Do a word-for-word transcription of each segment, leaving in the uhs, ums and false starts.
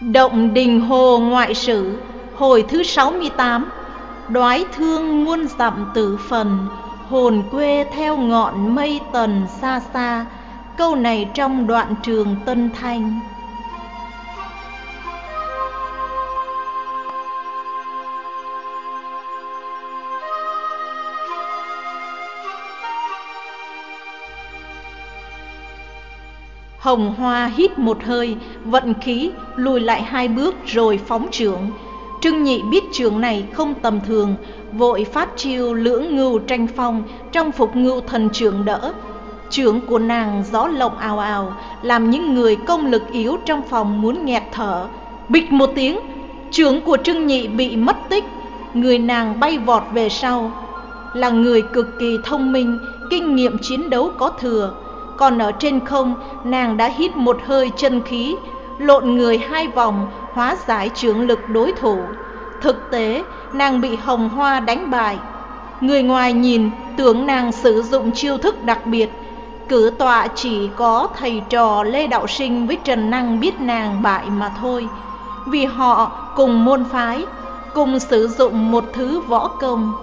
Động Đình Hồ Ngoại Sử hồi thứ sáu mươi tám. Đoái thương muôn dặm tử phần, hồn quê theo ngọn mây tần xa xa. Câu này trong đoạn Trường Tân Thanh. Hồng Hoa hít một hơi, vận khí, lùi lại hai bước rồi phóng chưởng. Trưng Nhị biết chưởng này không tầm thường, vội phát chiêu lưỡng ngưu tranh phong, trong phục ngưu thần chưởng đỡ. Chưởng của nàng gió lộng ào ào, làm những người công lực yếu trong phòng muốn nghẹt thở. Bịch một tiếng, chưởng của Trưng Nhị bị mất tích, người nàng bay vọt về sau. Là người cực kỳ thông minh, kinh nghiệm chiến đấu có thừa. Còn ở trên không, nàng đã hít một hơi chân khí, lộn người hai vòng, hóa giải chưởng lực đối thủ. Thực tế, nàng bị Hồng Hoa đánh bại. Người ngoài nhìn tưởng nàng sử dụng chiêu thức đặc biệt. Cử tọa chỉ có thầy trò Lê Đạo Sinh với Trần Năng biết nàng bại mà thôi, vì họ cùng môn phái, cùng sử dụng một thứ võ công.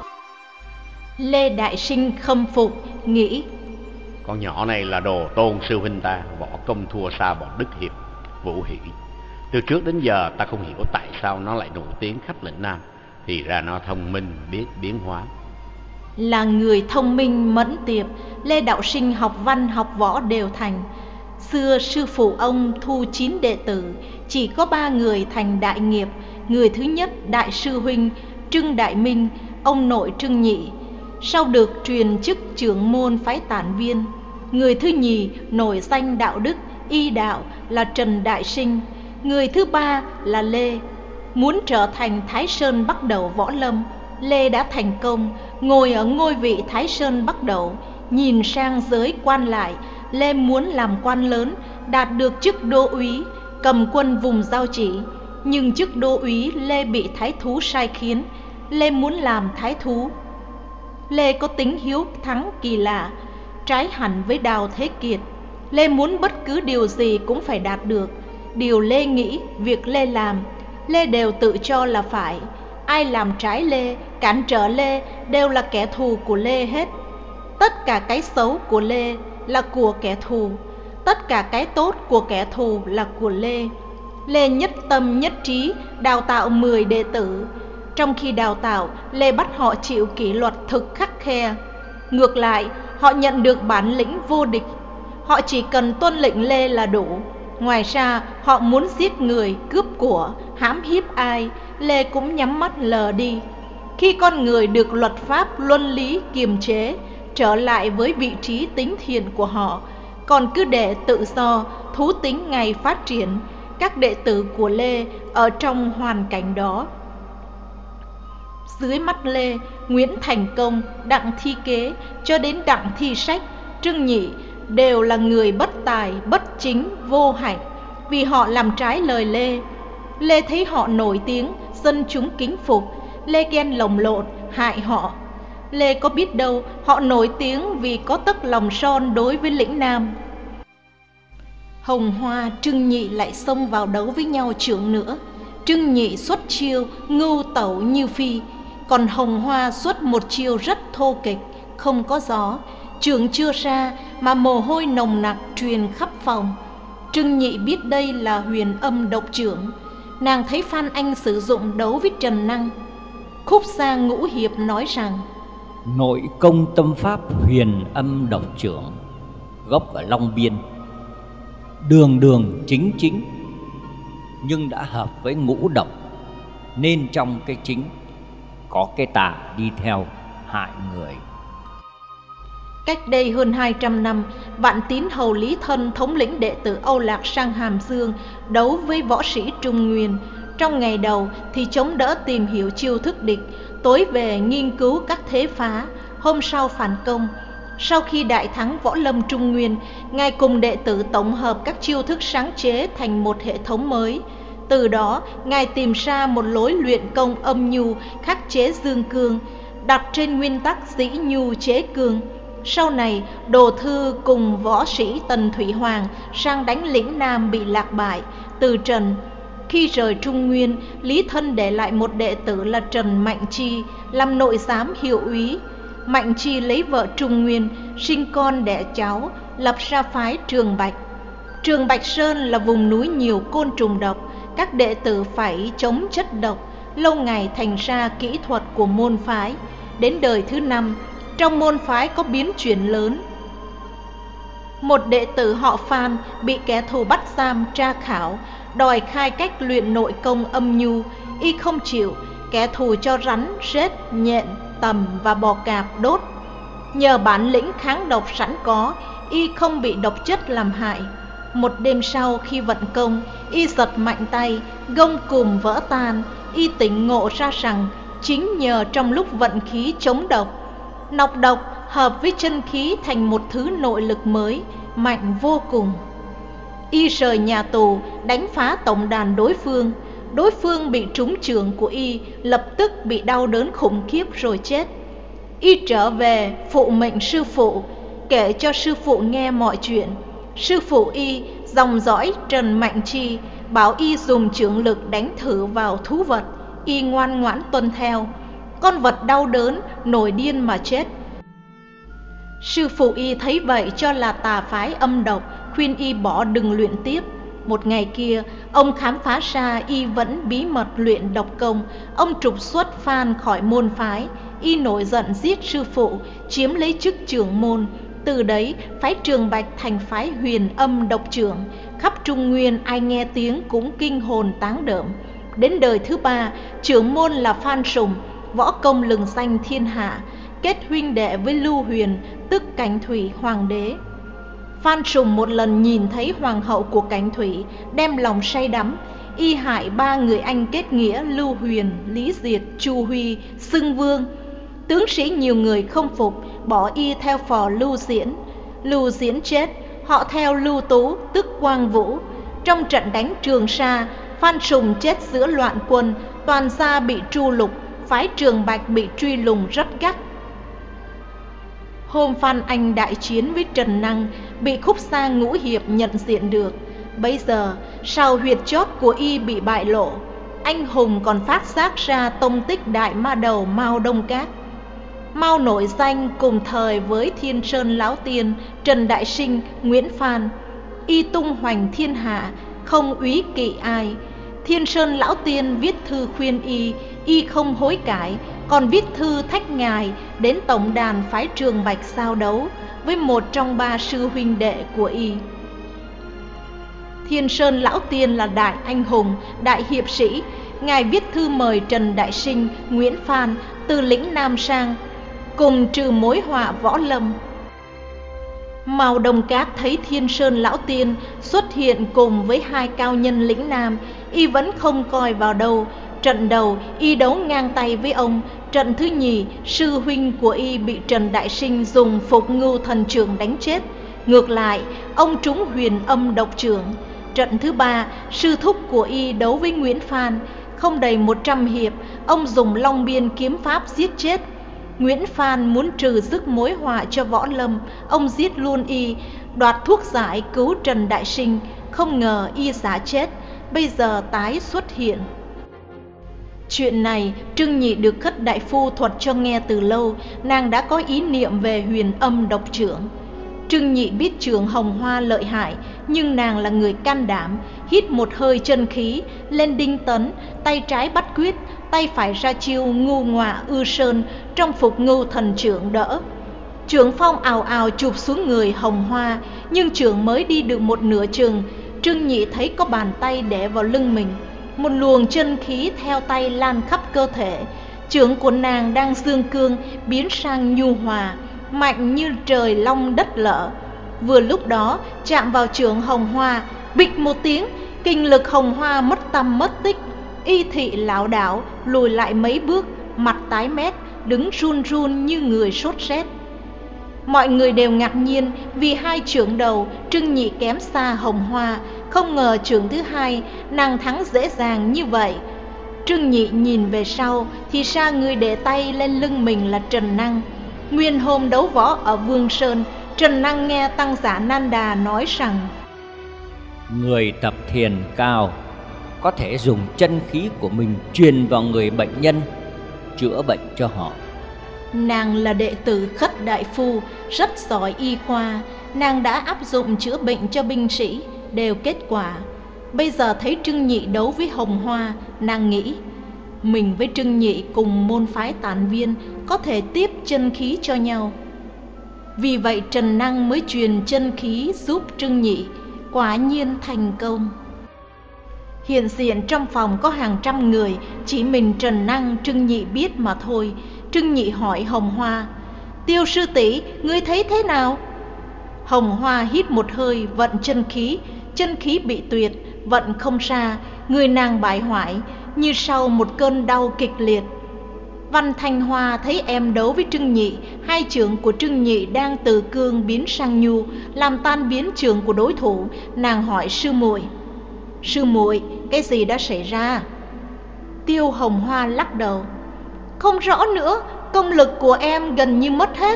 Lê Đại Sinh khâm phục, nghĩ: con nhỏ này là đồ tôn sư huynh ta, võ công thua xa bọn Đức Hiệp, Vũ Hỷ. Từ trước đến giờ ta không hiểu tại sao nó lại nổi tiếng khắp lĩnh Nam. Thì ra nó thông minh, biết biến hóa. Là người thông minh mẫn tiệp, Lê Đạo Sinh học văn học võ đều thành. Xưa sư phụ ông thu chín đệ tử, chỉ có ba người thành đại nghiệp. Người thứ nhất đại sư huynh Trưng Đại Minh, ông nội Trưng Nhị, sau được truyền chức trưởng môn phái Tản Viên. Người thứ nhì nổi danh đạo đức y đạo là Trần Đại Sinh. Người thứ ba là Lê. Muốn trở thành Thái Sơn Bắc Đẩu võ lâm, Lê đã thành công, ngồi ở ngôi vị Thái Sơn Bắc Đẩu. Nhìn sang giới quan lại, Lê muốn làm quan lớn, đạt được chức đô úy, cầm quân vùng giao chỉ. Nhưng chức đô úy Lê bị thái thú sai khiến, Lê muốn làm thái thú. Lê có tính hiếu thắng kỳ lạ, trái hẳn với Đào Thế Kiệt. Lê muốn bất cứ điều gì cũng phải đạt được. Điều Lê nghĩ, việc Lê làm, Lê đều tự cho là phải. Ai làm trái Lê, cản trở Lê đều là kẻ thù của Lê hết. Tất cả cái xấu của Lê là của kẻ thù, tất cả cái tốt của kẻ thù là của Lê. Lê nhất tâm nhất trí đào tạo mười đệ tử. Trong khi đào tạo, Lê bắt họ chịu kỷ luật thực khắc khe. Ngược lại, họ nhận được bản lĩnh vô địch. Họ chỉ cần tuân lệnh Lê là đủ. Ngoài ra, họ muốn giết người, cướp của, hãm hiếp ai, Lê cũng nhắm mắt lờ đi. Khi con người được luật pháp luân lý kiềm chế, trở lại với vị trí tính thiện của họ, còn cứ để tự do, thú tính ngày phát triển, các đệ tử của Lê ở trong hoàn cảnh đó. Dưới mắt Lê, Nguyễn Thành Công, Đặng Thi Kế cho đến Đặng Thi Sách, Trưng Nhị đều là người bất tài, bất chính, vô hạnh, vì họ làm trái lời Lê. Lê thấy họ nổi tiếng, dân chúng kính phục, Lê ghen lồng lộn, hại họ. Lê có biết đâu họ nổi tiếng vì có tấc lòng son đối với lĩnh Nam. Hồng Hoa, Trưng Nhị lại xông vào đấu với nhau chưởng nữa. Trưng Nhị xuất chiêu ngưu tẩu như phi, còn Hồng Hoa xuất một chiêu rất thô kịch, không có gió. Chưởng chưa ra mà mồ hôi nồng nặc truyền khắp phòng. Trưng Nhị biết đây là huyền âm độc chưởng. Nàng thấy Phan Anh sử dụng đấu với Trần Năng. Khúc Gia Ngũ Hiệp nói rằng: nội công tâm pháp huyền âm độc chưởng, gốc ở Long Biên, đường đường chính chính, nhưng đã hợp với ngũ độc, nên trong cái chính có cái tà đi theo hại người. Cách đây hơn hai trăm năm, Vạn Tín Hầu Lý Thân thống lĩnh đệ tử Âu Lạc sang Hàm Dương đấu với võ sĩ Trung Nguyên. Trong ngày đầu thì chống đỡ tìm hiểu chiêu thức địch, tối về nghiên cứu các thế phá, hôm sau phản công. Sau khi đại thắng võ lâm Trung Nguyên, Ngài cùng đệ tử tổng hợp các chiêu thức sáng chế thành một hệ thống mới. Từ đó, Ngài tìm ra một lối luyện công âm nhu khắc chế dương cương, đặt trên nguyên tắc dĩ nhu chế cương. Sau này, Đồ Thư cùng võ sĩ Tần Thủy Hoàng sang đánh lĩnh Nam bị lạc bại. Từ trần, Khi rời Trung Nguyên, Lý Thân để lại một đệ tử là Trần Mạnh Chi làm nội giám hiệu úy. Mạnh Chi lấy vợ Trung Nguyên, sinh con đẻ cháu, lập ra phái Trường Bạch. Trường Bạch Sơn là vùng núi nhiều côn trùng độc, các đệ tử phải chống chất độc, lâu ngày thành ra kỹ thuật của môn phái. Đến đời thứ năm, trong môn phái có biến chuyển lớn. Một đệ tử họ Phan bị kẻ thù bắt giam tra khảo, đòi khai cách luyện nội công âm nhu, y không chịu, kẻ thù cho rắn, rết, nhện, tầm và bò cạp đốt. Nhờ bản lĩnh kháng độc sẵn có, y không bị độc chất làm hại. Một đêm sau khi vận công, y giật mạnh tay, gông cùm vỡ tan, y tỉnh ngộ ra rằng chính nhờ trong lúc vận khí chống độc, nọc độc hợp với chân khí thành một thứ nội lực mới, mạnh vô cùng. Y rời nhà tù, đánh phá tổng đàn đối phương. Đối phương bị trúng chưởng của y, lập tức bị đau đớn khủng khiếp rồi chết. Y trở về phụ mệnh sư phụ, kể cho sư phụ nghe mọi chuyện. Sư phụ y, dòng dõi Trần Mạnh Chi, bảo y dùng chưởng lực đánh thử vào thú vật. Y ngoan ngoãn tuân theo. Con vật đau đớn, nổi điên mà chết. Sư phụ y thấy vậy cho là tà phái âm độc, khuyên y bỏ đừng luyện tiếp. Một ngày kia, ông khám phá ra y vẫn bí mật luyện độc công. Ông trục xuất Phan khỏi môn phái. Y nổi giận giết sư phụ, chiếm lấy chức trưởng môn. Từ đấy, phái Trường Bạch thành phái huyền âm độc trưởng. Khắp Trung Nguyên ai nghe tiếng cũng kinh hồn táng đởm. Đến đời thứ ba, trưởng môn là Phan Sùng, võ công lừng danh thiên hạ, kết huynh đệ với Lưu Huyền, tức Cảnh Thủy hoàng đế. Phan Sùng một lần nhìn thấy hoàng hậu của Cảnh Thủy, đem lòng say đắm. Y hại ba người anh kết nghĩa Lưu Huyền, Lý Diệt, Chu Huy, xưng vương. Tướng sĩ nhiều người không phục, bỏ y theo phò Lưu Diễn. Lưu Diễn chết, họ theo Lưu Tú, tức Quang Vũ. Trong trận đánh Trường Sa, Phan Sùng chết giữa loạn quân, toàn gia bị tru lục, phái Trường Bạch bị truy lùng rất gắt. Hôm Phan Anh đại chiến với Trần Năng, bị Khúc Sa Ngũ Hiệp nhận diện được. Bây giờ, sau huyệt chót của y bị bại lộ, anh hùng còn phát giác ra tông tích đại ma đầu Mao Đông Cát. Mao nổi danh cùng thời với Thiên Sơn Lão Tiên, Trần Đại Sinh, Nguyễn Phan. Y tung hoành thiên hạ, không úy kỵ ai. Thiên Sơn Lão Tiên viết thư khuyên y, y không hối cải, còn viết thư thách ngài đến tổng đàn phái Trường Bạch giao đấu với một trong ba sư huynh đệ của y. Thiên Sơn Lão Tiên là đại anh hùng, đại hiệp sĩ. Ngài viết thư mời Trần Đại Sinh, Nguyễn Phan từ lĩnh Nam sang, cùng trừ mối họa võ lâm. Mao Đông Cát thấy Thiên Sơn Lão Tiên xuất hiện cùng với hai cao nhân lĩnh Nam, y vẫn không coi vào đâu. Trận đầu y đấu ngang tay với ông, trận thứ nhì sư huynh của y bị Trần Đại Sinh dùng Phục Ngưu Thần Trưởng đánh chết. Ngược lại, ông trúng huyền âm độc trưởng. Trận thứ ba, sư thúc của y đấu với Nguyễn Phan, không đầy một trăm hiệp, ông dùng Long Biên kiếm pháp giết chết. Nguyễn Phan muốn trừ dứt mối họa cho võ lâm, ông giết luôn y, đoạt thuốc giải cứu Trần Đại Sinh, không ngờ y giả chết, bây giờ tái xuất hiện. Chuyện này Trương Nhị được Khất đại phu thuật cho nghe từ lâu, nàng đã có ý niệm về huyền âm độc trưởng. Trương Nhị biết Trường Hồng Hoa lợi hại, nhưng nàng là người can đảm, hít một hơi chân khí, lên đinh tấn, tay trái bắt quyết, tay phải ra chiêu Ngưu Ngọa Ư Sơn trong Phục Ngưu Thần Trưởng đỡ. Trưởng phong ào ào chụp xuống người Hồng Hoa, nhưng trưởng mới đi được một nửa chừng, Trương Nhị thấy có bàn tay đè vào lưng mình. Một luồng chân khí theo tay lan khắp cơ thể. Trưởng của nàng đang dương cương biến sang nhu hòa, mạnh như trời long đất lở. Vừa lúc đó chạm vào trưởng Hồng Hoa, bịch một tiếng, kinh lực Hồng Hoa mất tăm mất tích. Y thị lảo đảo lùi lại mấy bước, mặt tái mét, đứng run run như người sốt rét. Mọi người đều ngạc nhiên vì hai trưởng đầu Trương Nhị kém xa Hồng Hoa, không ngờ trưởng thứ hai nàng thắng dễ dàng như vậy. Trương Nhị nhìn về sau thì ra người để tay lên lưng mình là Trần Năng. Nguyên hôm đấu võ ở Vương Sơn, Trần Năng nghe Tăng Giả Nan Đà nói rằng: người tập thiền cao, có thể dùng chân khí của mình truyền vào người bệnh nhân, chữa bệnh cho họ. Nàng là đệ tử Khất đại phu, rất giỏi y khoa. Nàng đã áp dụng chữa bệnh cho binh sĩ, đều kết quả. Bây giờ thấy Trưng Nhị đấu với Hồng Hoa, nàng nghĩ mình với Trưng Nhị cùng môn phái Tản Viên, có thể tiếp chân khí cho nhau. Vì vậy Trần Năng mới truyền chân khí giúp Trưng Nhị, quả nhiên thành công. Hiện diện trong phòng có hàng trăm người, chỉ mình Trần Năng, Trưng Nhị biết mà thôi. Trưng Nhị hỏi Hồng Hoa: Tiêu sư tỷ, ngươi thấy thế nào? Hồng Hoa hít một hơi, vận chân khí. Chân khí bị tuyệt, vận không ra, người nàng bại hoại, như sau một cơn đau kịch liệt. Văn Thanh Hoa thấy em đấu với Trưng Nhị, hai chưởng của Trưng Nhị đang từ cương biến sang nhu, làm tan biến chưởng của đối thủ. Nàng hỏi sư muội: Sư muội, cái gì đã xảy ra? Tiêu Hồng Hoa lắc đầu: Không rõ nữa, công lực của em gần như mất hết.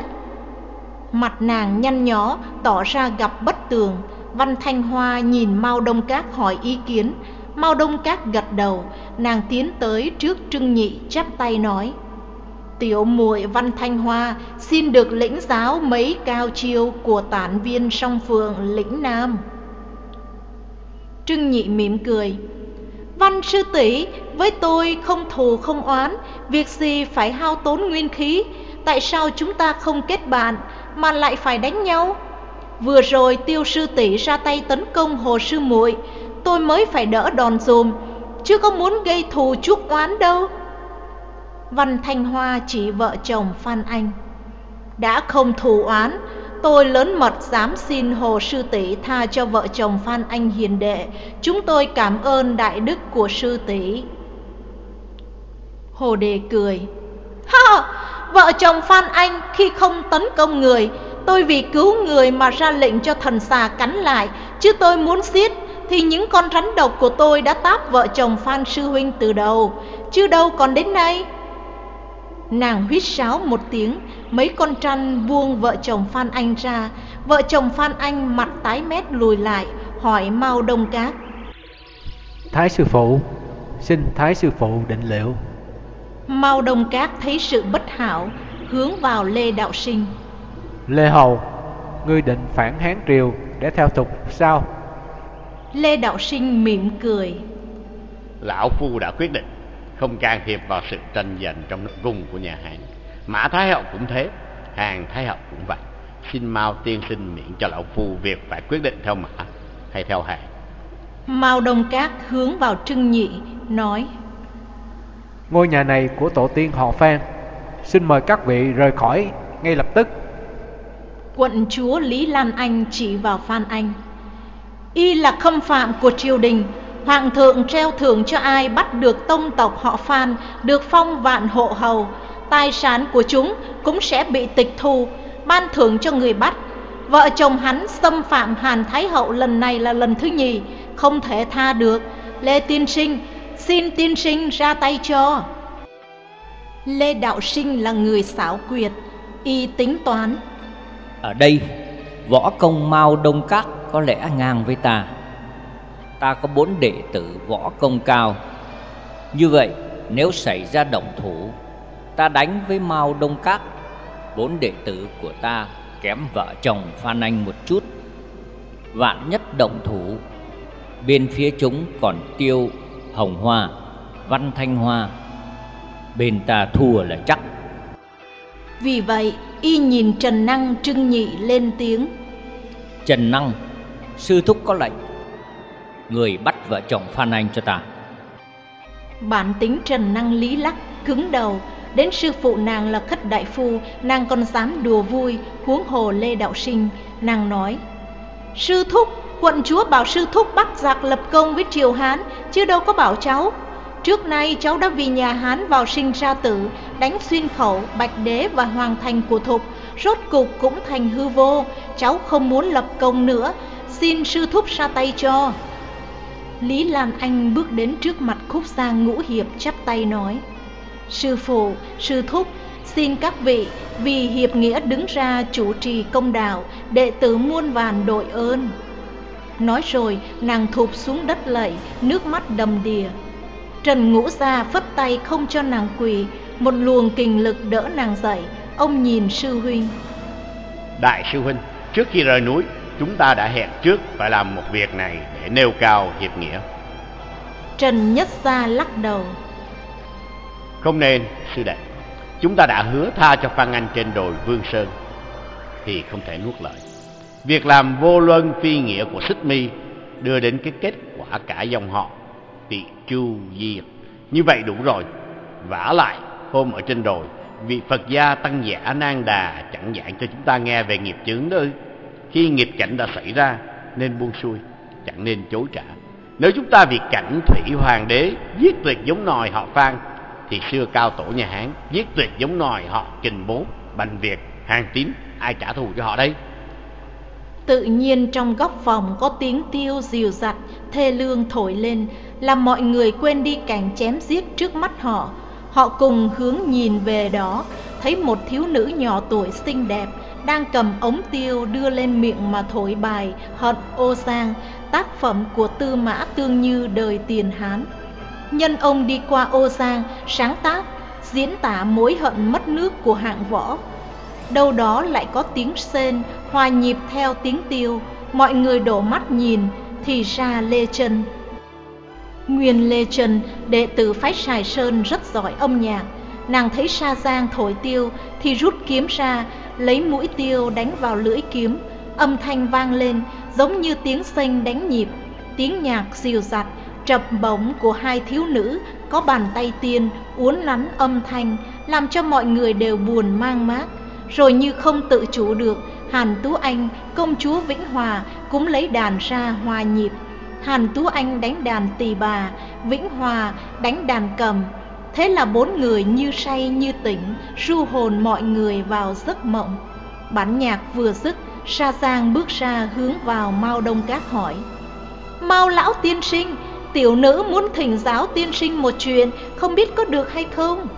Mặt nàng nhăn nhó, tỏ ra gặp bất tường. Văn Thanh Hoa nhìn Mao Đông Các hỏi ý kiến. Mao Đông Các gật đầu. Nàng tiến tới trước Trưng Nhị, chắp tay nói: Tiểu muội Văn Thanh Hoa xin được lĩnh giáo mấy cao chiêu của Tản Viên song phượng lĩnh Nam. Trưng Nhị mỉm cười: Văn sư tỷ, với tôi không thù không oán, việc gì phải hao tốn nguyên khí? Tại sao chúng ta không kết bạn mà lại phải đánh nhau? Vừa rồi Tiêu sư tỷ ra tay tấn công Hồ sư muội, tôi mới phải đỡ đòn dùm, chứ có muốn gây thù chuốc oán đâu. Văn Thanh Hoa chỉ vợ chồng Phan Anh: Đã không thù oán, tôi lớn mật dám xin Hồ sư tỷ tha cho vợ chồng Phan Anh hiền đệ. Chúng tôi cảm ơn đại đức của sư tỷ. Hồ Đề cười: Ha! Vợ chồng Phan Anh khi không tấn công người, tôi vì cứu người mà ra lệnh cho thần xà cắn lại, chứ tôi muốn giết thì những con rắn độc của tôi đã táp vợ chồng Phan sư huynh từ đầu, chứ đâu còn đến nay. Nàng huýt sáo một tiếng, mấy con trăn buông vợ chồng Phan Anh ra. Vợ chồng Phan Anh mặt tái mét lùi lại, hỏi Mao Đông Các: Thái sư phụ, xin Thái sư phụ định liệu. Mao Đông Các thấy sự bất hảo, hướng vào Lê Đạo Sinh: Lê Hầu, ngươi định phản Hán triều để theo tục sao? Lê Đạo Sinh mỉm cười: Lão phu đã quyết định không can thiệp vào sự tranh giành trong nước cung của nhà Hán. Mã Thái Hậu cũng thế, Hàn Thái Hậu cũng vậy. Xin Mao tiên sinh miễn cho lão phu việc phải quyết định theo Mã hay theo Hàn. Mao Đông Các hướng vào Trưng Nhị, nói: Ngôi nhà này của tổ tiên họ Phan, xin mời các vị rời khỏi ngay lập tức. Quận chúa Lý Lan Anh chỉ vào Phan Anh: Y là khâm phạm của triều đình. Hoàng thượng treo thưởng cho ai bắt được tông tộc họ Phan được phong vạn hộ hầu. Tài sản của chúng cũng sẽ bị tịch thu, ban thưởng cho người bắt. Vợ chồng hắn xâm phạm Hàn Thái Hậu lần này là lần thứ nhì, không thể tha được. Lê tiên sinh, xin tiên sinh ra tay cho. Lê Đạo Sinh là người xảo quyệt, y tính toán: Ở đây võ công Mao Đông Các có lẽ ngang với ta. Ta có bốn đệ tử võ công cao. Như vậy nếu xảy ra động thủ, ta đánh với Mao Đông Các. Bốn đệ tử của ta kém vợ chồng Phan Anh một chút. Vạn nhất động thủ, bên phía chúng còn Tiêu, Hồng Hoa, Văn Thanh Hoa, bên ta thua là chắc. Vì vậy y nhìn Trần Năng, Trưng Nhị lên tiếng: Trần Năng, sư thúc có lệnh, người bắt vợ chồng Phan Anh cho ta. Bản tính Trần Năng lý lắc, cứng đầu. Đến sư phụ nàng là Khất đại phu, nàng còn dám đùa vui, huống hồ Lê Đạo Sinh. Nàng nói: Sư thúc, quận chúa bảo sư thúc bắt giặc lập công với triều Hán, chứ đâu có bảo cháu. Trước nay cháu đã vì nhà Hán vào sinh ra tử, đánh Xuyên Khẩu, Bạch Đế và Hoàng Thành của Thục, rốt cục cũng thành hư vô. Cháu không muốn lập công nữa, xin sư thúc ra tay cho. Lý Lan Anh bước đến trước mặt Khúc Giang Ngũ Hiệp, chắp tay nói: Sư phụ, sư thúc, xin các vị vì hiệp nghĩa đứng ra chủ trì công đạo, đệ tử muôn vàn đội ơn. Nói rồi nàng thụp xuống đất lạy, nước mắt đầm đìa. Trần Ngũ Gia phất tay không cho nàng quỳ, một luồng kình lực đỡ nàng dậy. Ông nhìn sư huynh. Đại sư huynh, trước khi rời núi, chúng ta đã hẹn trước phải làm một việc này để nêu cao hiệp nghĩa. Trần Nhất Gia lắc đầu. Không nên, sư đệ. Chúng ta đã hứa tha cho Phan Anh trên đồi Vương Sơn thì không thể nuốt lời. Việc làm vô luân phi nghĩa của Xích Mi đưa đến cái kết quả cả dòng họ Tị Chu diệt. Như vậy đủ rồi. Vả lại, hôm ở trên đồi, vị Phật gia Tăng Giả Nan Đà chẳng giảng cho chúng ta nghe về nghiệp chướng đó ư? Khi nghịch cảnh đã xảy ra nên buông xuôi, chẳng nên chối trả. Nếu chúng ta vì cảnh Thủy Hoàng đế giết tuyệt giống nòi họ Phan, thì xưa cao tổ nhà Hán giết tuyệt giống nòi họ Kình Bố, Bành Việt, Hàn Tín, ai trả thù cho họ đây? Tự nhiên trong góc phòng có tiếng tiêu dìu dặt, thê lương thổi lên, làm mọi người quên đi cảnh chém giết trước mắt họ. Họ cùng hướng nhìn về đó, thấy một thiếu nữ nhỏ tuổi xinh đẹp đang cầm ống tiêu đưa lên miệng mà thổi bài Hận Ô Giang, tác phẩm của Tư Mã Tương Như đời Tiền Hán. Nhân ông đi qua Ô Giang, sáng tác diễn tả mối hận mất nước của hạng võ. Đâu đó lại có tiếng sên hòa nhịp theo tiếng tiêu. Mọi người đổ mắt nhìn, thì ra Lê Chân. Nguyên Lê Chân, đệ tử phái Sài Sơn rất giỏi âm nhạc. Nàng thấy Sa Giang thổi tiêu thì rút kiếm ra, lấy mũi tiêu đánh vào lưỡi kiếm. Âm thanh vang lên giống như tiếng sênh đánh nhịp. Tiếng nhạc dịu dặt, trập bổng của hai thiếu nữ có bàn tay tiên uốn nắn âm thanh, làm cho mọi người đều buồn mang mác. Rồi như không tự chủ được, Hàn Tú Anh, công chúa Vĩnh Hòa cũng lấy đàn ra hòa nhịp. Hàn Tú Anh đánh đàn tỳ bà, Vĩnh Hòa đánh đàn cầm. Thế là bốn người như say như tỉnh, ru hồn mọi người vào giấc mộng. Bản nhạc vừa dứt, Sa Giang bước ra hướng vào Mao Đông Các hỏi: Mao lão tiên sinh, tiểu nữ muốn thỉnh giáo tiên sinh một chuyện, không biết có được hay không?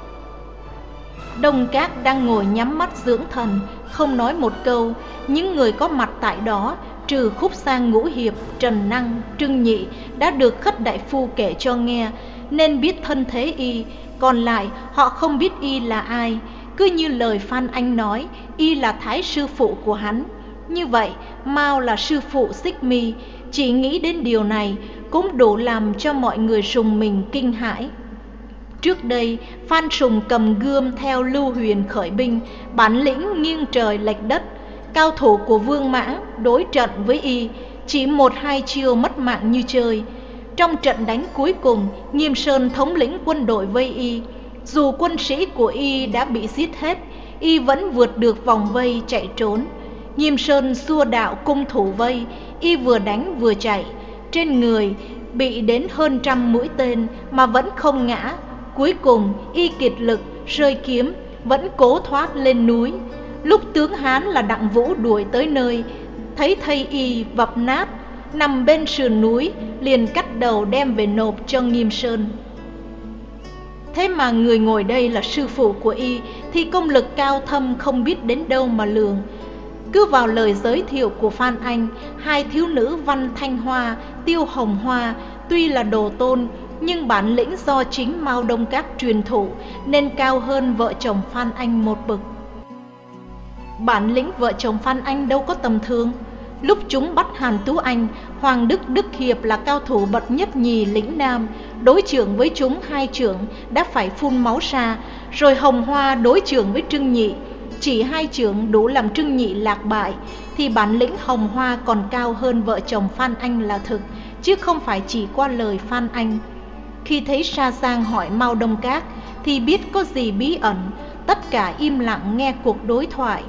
Đông Các đang ngồi nhắm mắt dưỡng thần, không nói một câu. Những người có mặt tại đó, trừ Khúc Sang Ngũ Hiệp, Trần Năng, Trưng Nhị, đã được Khất đại phu kể cho nghe, nên biết thân thế y. Còn lại họ không biết y là ai. Cứ như lời Phan Anh nói, y là thái sư phụ của hắn. Như vậy Mao là sư phụ Xích Mi. Chỉ nghĩ đến điều này cũng đủ làm cho mọi người rùng mình kinh hãi. Trước đây Phan Sùng cầm gươm theo Lưu Huyền khởi binh, bản lĩnh nghiêng trời lệch đất. Cao thủ của Vương Mãng đối trận với y, chỉ một hai chiêu mất mạng như chơi. Trong trận đánh cuối cùng, Nghiêm Sơn thống lĩnh quân đội vây y. Dù quân sĩ của y đã bị giết hết, y vẫn vượt được vòng vây chạy trốn. Nghiêm Sơn xua đạo cung thủ vây, y vừa đánh vừa chạy. Trên người bị đến hơn trăm mũi tên mà vẫn không ngã. Cuối cùng y kiệt lực rơi kiếm, vẫn cố thoát lên núi. Lúc tướng Hán là Đặng Vũ đuổi tới nơi, thấy thây y vập nát nằm bên sườn núi, liền cắt đầu đem về nộp cho Nghiêm Sơn. Thế mà người ngồi đây là sư phụ của y, thì công lực cao thâm không biết đến đâu mà lường. Cứ vào lời giới thiệu của Phan Anh, hai thiếu nữ Văn Thanh Hoa, Tiêu Hồng Hoa tuy là đồ tôn, nhưng bản lĩnh do chính Mao Đông Các truyền thụ, nên cao hơn vợ chồng Phan Anh một bậc. Bản lĩnh vợ chồng Phan Anh đâu có tầm thường. Lúc chúng bắt Hàn Tú Anh, Hoàng Đức Đức Hiệp là cao thủ bậc nhất nhì lĩnh Nam, đối chưởng với chúng hai chưởng đã phải phun máu ra. Rồi Hồng Hoa đối chưởng với Trưng Nhị, chỉ hai chưởng đủ làm Trưng Nhị lạc bại, thì bản lĩnh Hồng Hoa còn cao hơn vợ chồng Phan Anh là thực, chứ không phải chỉ qua lời Phan Anh. Khi thấy Sa Giang hỏi Mao Đông Các thì biết có gì bí ẩn, tất cả im lặng nghe cuộc đối thoại.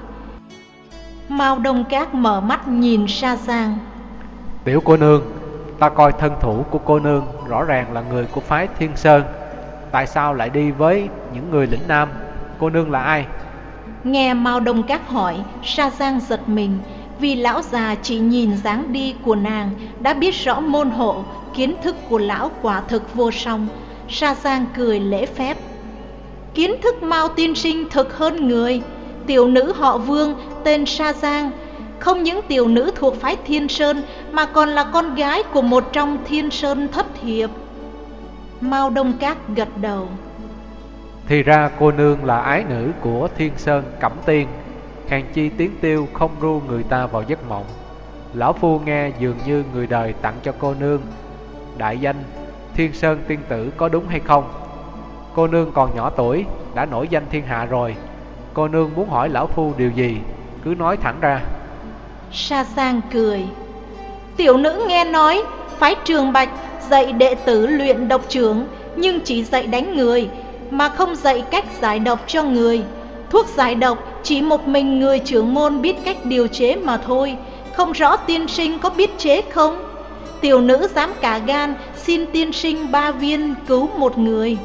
Mao Đông Các mở mắt nhìn Sa Giang. Tiểu cô nương, ta coi thân thủ của cô nương rõ ràng là người của phái Thiên Sơn. Tại sao lại đi với những người lĩnh Nam? Cô nương là ai? Nghe Mao Đông Các hỏi, Sa Giang giật mình, vì lão già chỉ nhìn dáng đi của nàng đã biết rõ môn hộ, kiến thức của lão quả thực vô song. Sa Giang cười lễ phép: Kiến thức Mao tiên sinh thực hơn người. Tiểu nữ họ Vương tên Sa Giang, Không những tiểu nữ thuộc phái Thiên Sơn mà còn là con gái của một trong Thiên Sơn thất hiệp. Mao Đông Các gật đầu. Thì ra cô nương là ái nữ của Thiên Sơn Cẩm Tiên, hèn chi tiếng tiêu không ru người ta vào giấc mộng. Lão phu nghe dường như người đời tặng cho cô nương đại danh Thiên Sơn tiên tử, có đúng hay không? Cô nương còn nhỏ tuổi đã nổi danh thiên hạ rồi. Cô nương muốn hỏi lão phu điều gì, cứ nói thẳng ra. Sa Giang cười. Tiểu nữ nghe nói phái Trường Bạch dạy đệ tử luyện độc trưởng, nhưng chỉ dạy đánh người mà không dạy cách giải độc cho người. Thuốc giải độc chỉ một mình người trưởng môn biết cách điều chế mà thôi. Không rõ tiên sinh có biết chế không? Tiểu nữ dám cả gan xin tiên sinh ba viên cứu một người.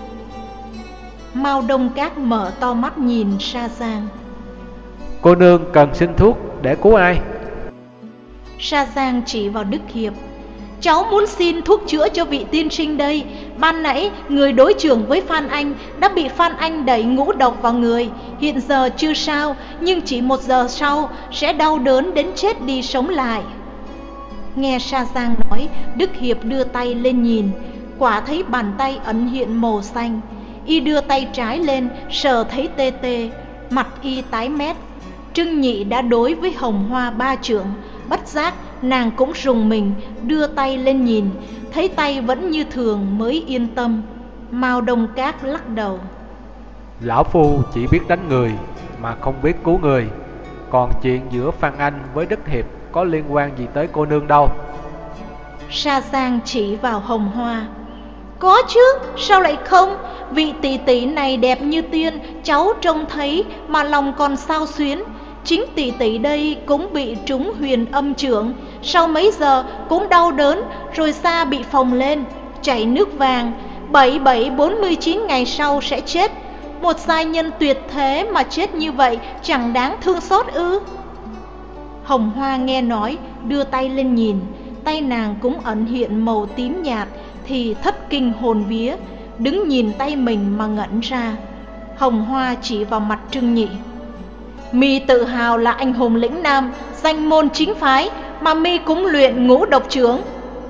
Mao Đông Các mở to mắt nhìn Sa Giang. Cô nương cần xin thuốc để cứu ai? Sa Giang chỉ vào Đức Hiệp. Cháu muốn xin thuốc chữa cho vị tiên sinh đây. Ban nãy người đối trưởng với Phan Anh đã bị Phan Anh đẩy ngũ độc vào người. Hiện giờ chưa sao, nhưng chỉ một giờ sau sẽ đau đớn đến chết đi sống lại. Nghe Sa Giang nói, Đức Hiệp đưa tay lên nhìn, quả thấy bàn tay ẩn hiện màu xanh. Y đưa tay trái lên, sờ thấy tê tê, mặt y tái mét. Trưng Nhị đã đối với Hồng Hoa ba trượng, bất giác nàng cũng rùng mình, đưa tay lên nhìn, thấy tay vẫn như thường mới yên tâm. Mao Đông Các lắc đầu. Lão phu chỉ biết đánh người mà không biết cứu người. Còn chuyện giữa Phan Anh với Đức Hiệp có liên quan gì tới cô nương đâu? Sa Giang chỉ vào Hồng Hoa. Có chứ, sao lại không? Vị tỷ tỷ này đẹp như tiên, cháu trông thấy mà lòng còn xao xuyến. Chính tỷ tỷ đây cũng bị trúng huyền âm trưởng, sau mấy giờ cũng đau đớn, rồi da bị phồng lên, chảy nước vàng. Bảy bảy bốn mươi chín ngày sau sẽ chết. Một giai nhân tuyệt thế mà chết như vậy chẳng đáng thương xót ư? Hồng Hoa nghe nói, đưa tay lên nhìn, tay nàng cũng ẩn hiện màu tím nhạt, thì thất kinh hồn vía, đứng nhìn tay mình mà ngẩn ra. Hồng Hoa chỉ vào mặt Trưng Nhị. Mi tự hào là anh hùng lĩnh nam, danh môn chính phái, mà mi cũng luyện ngũ độc trưởng.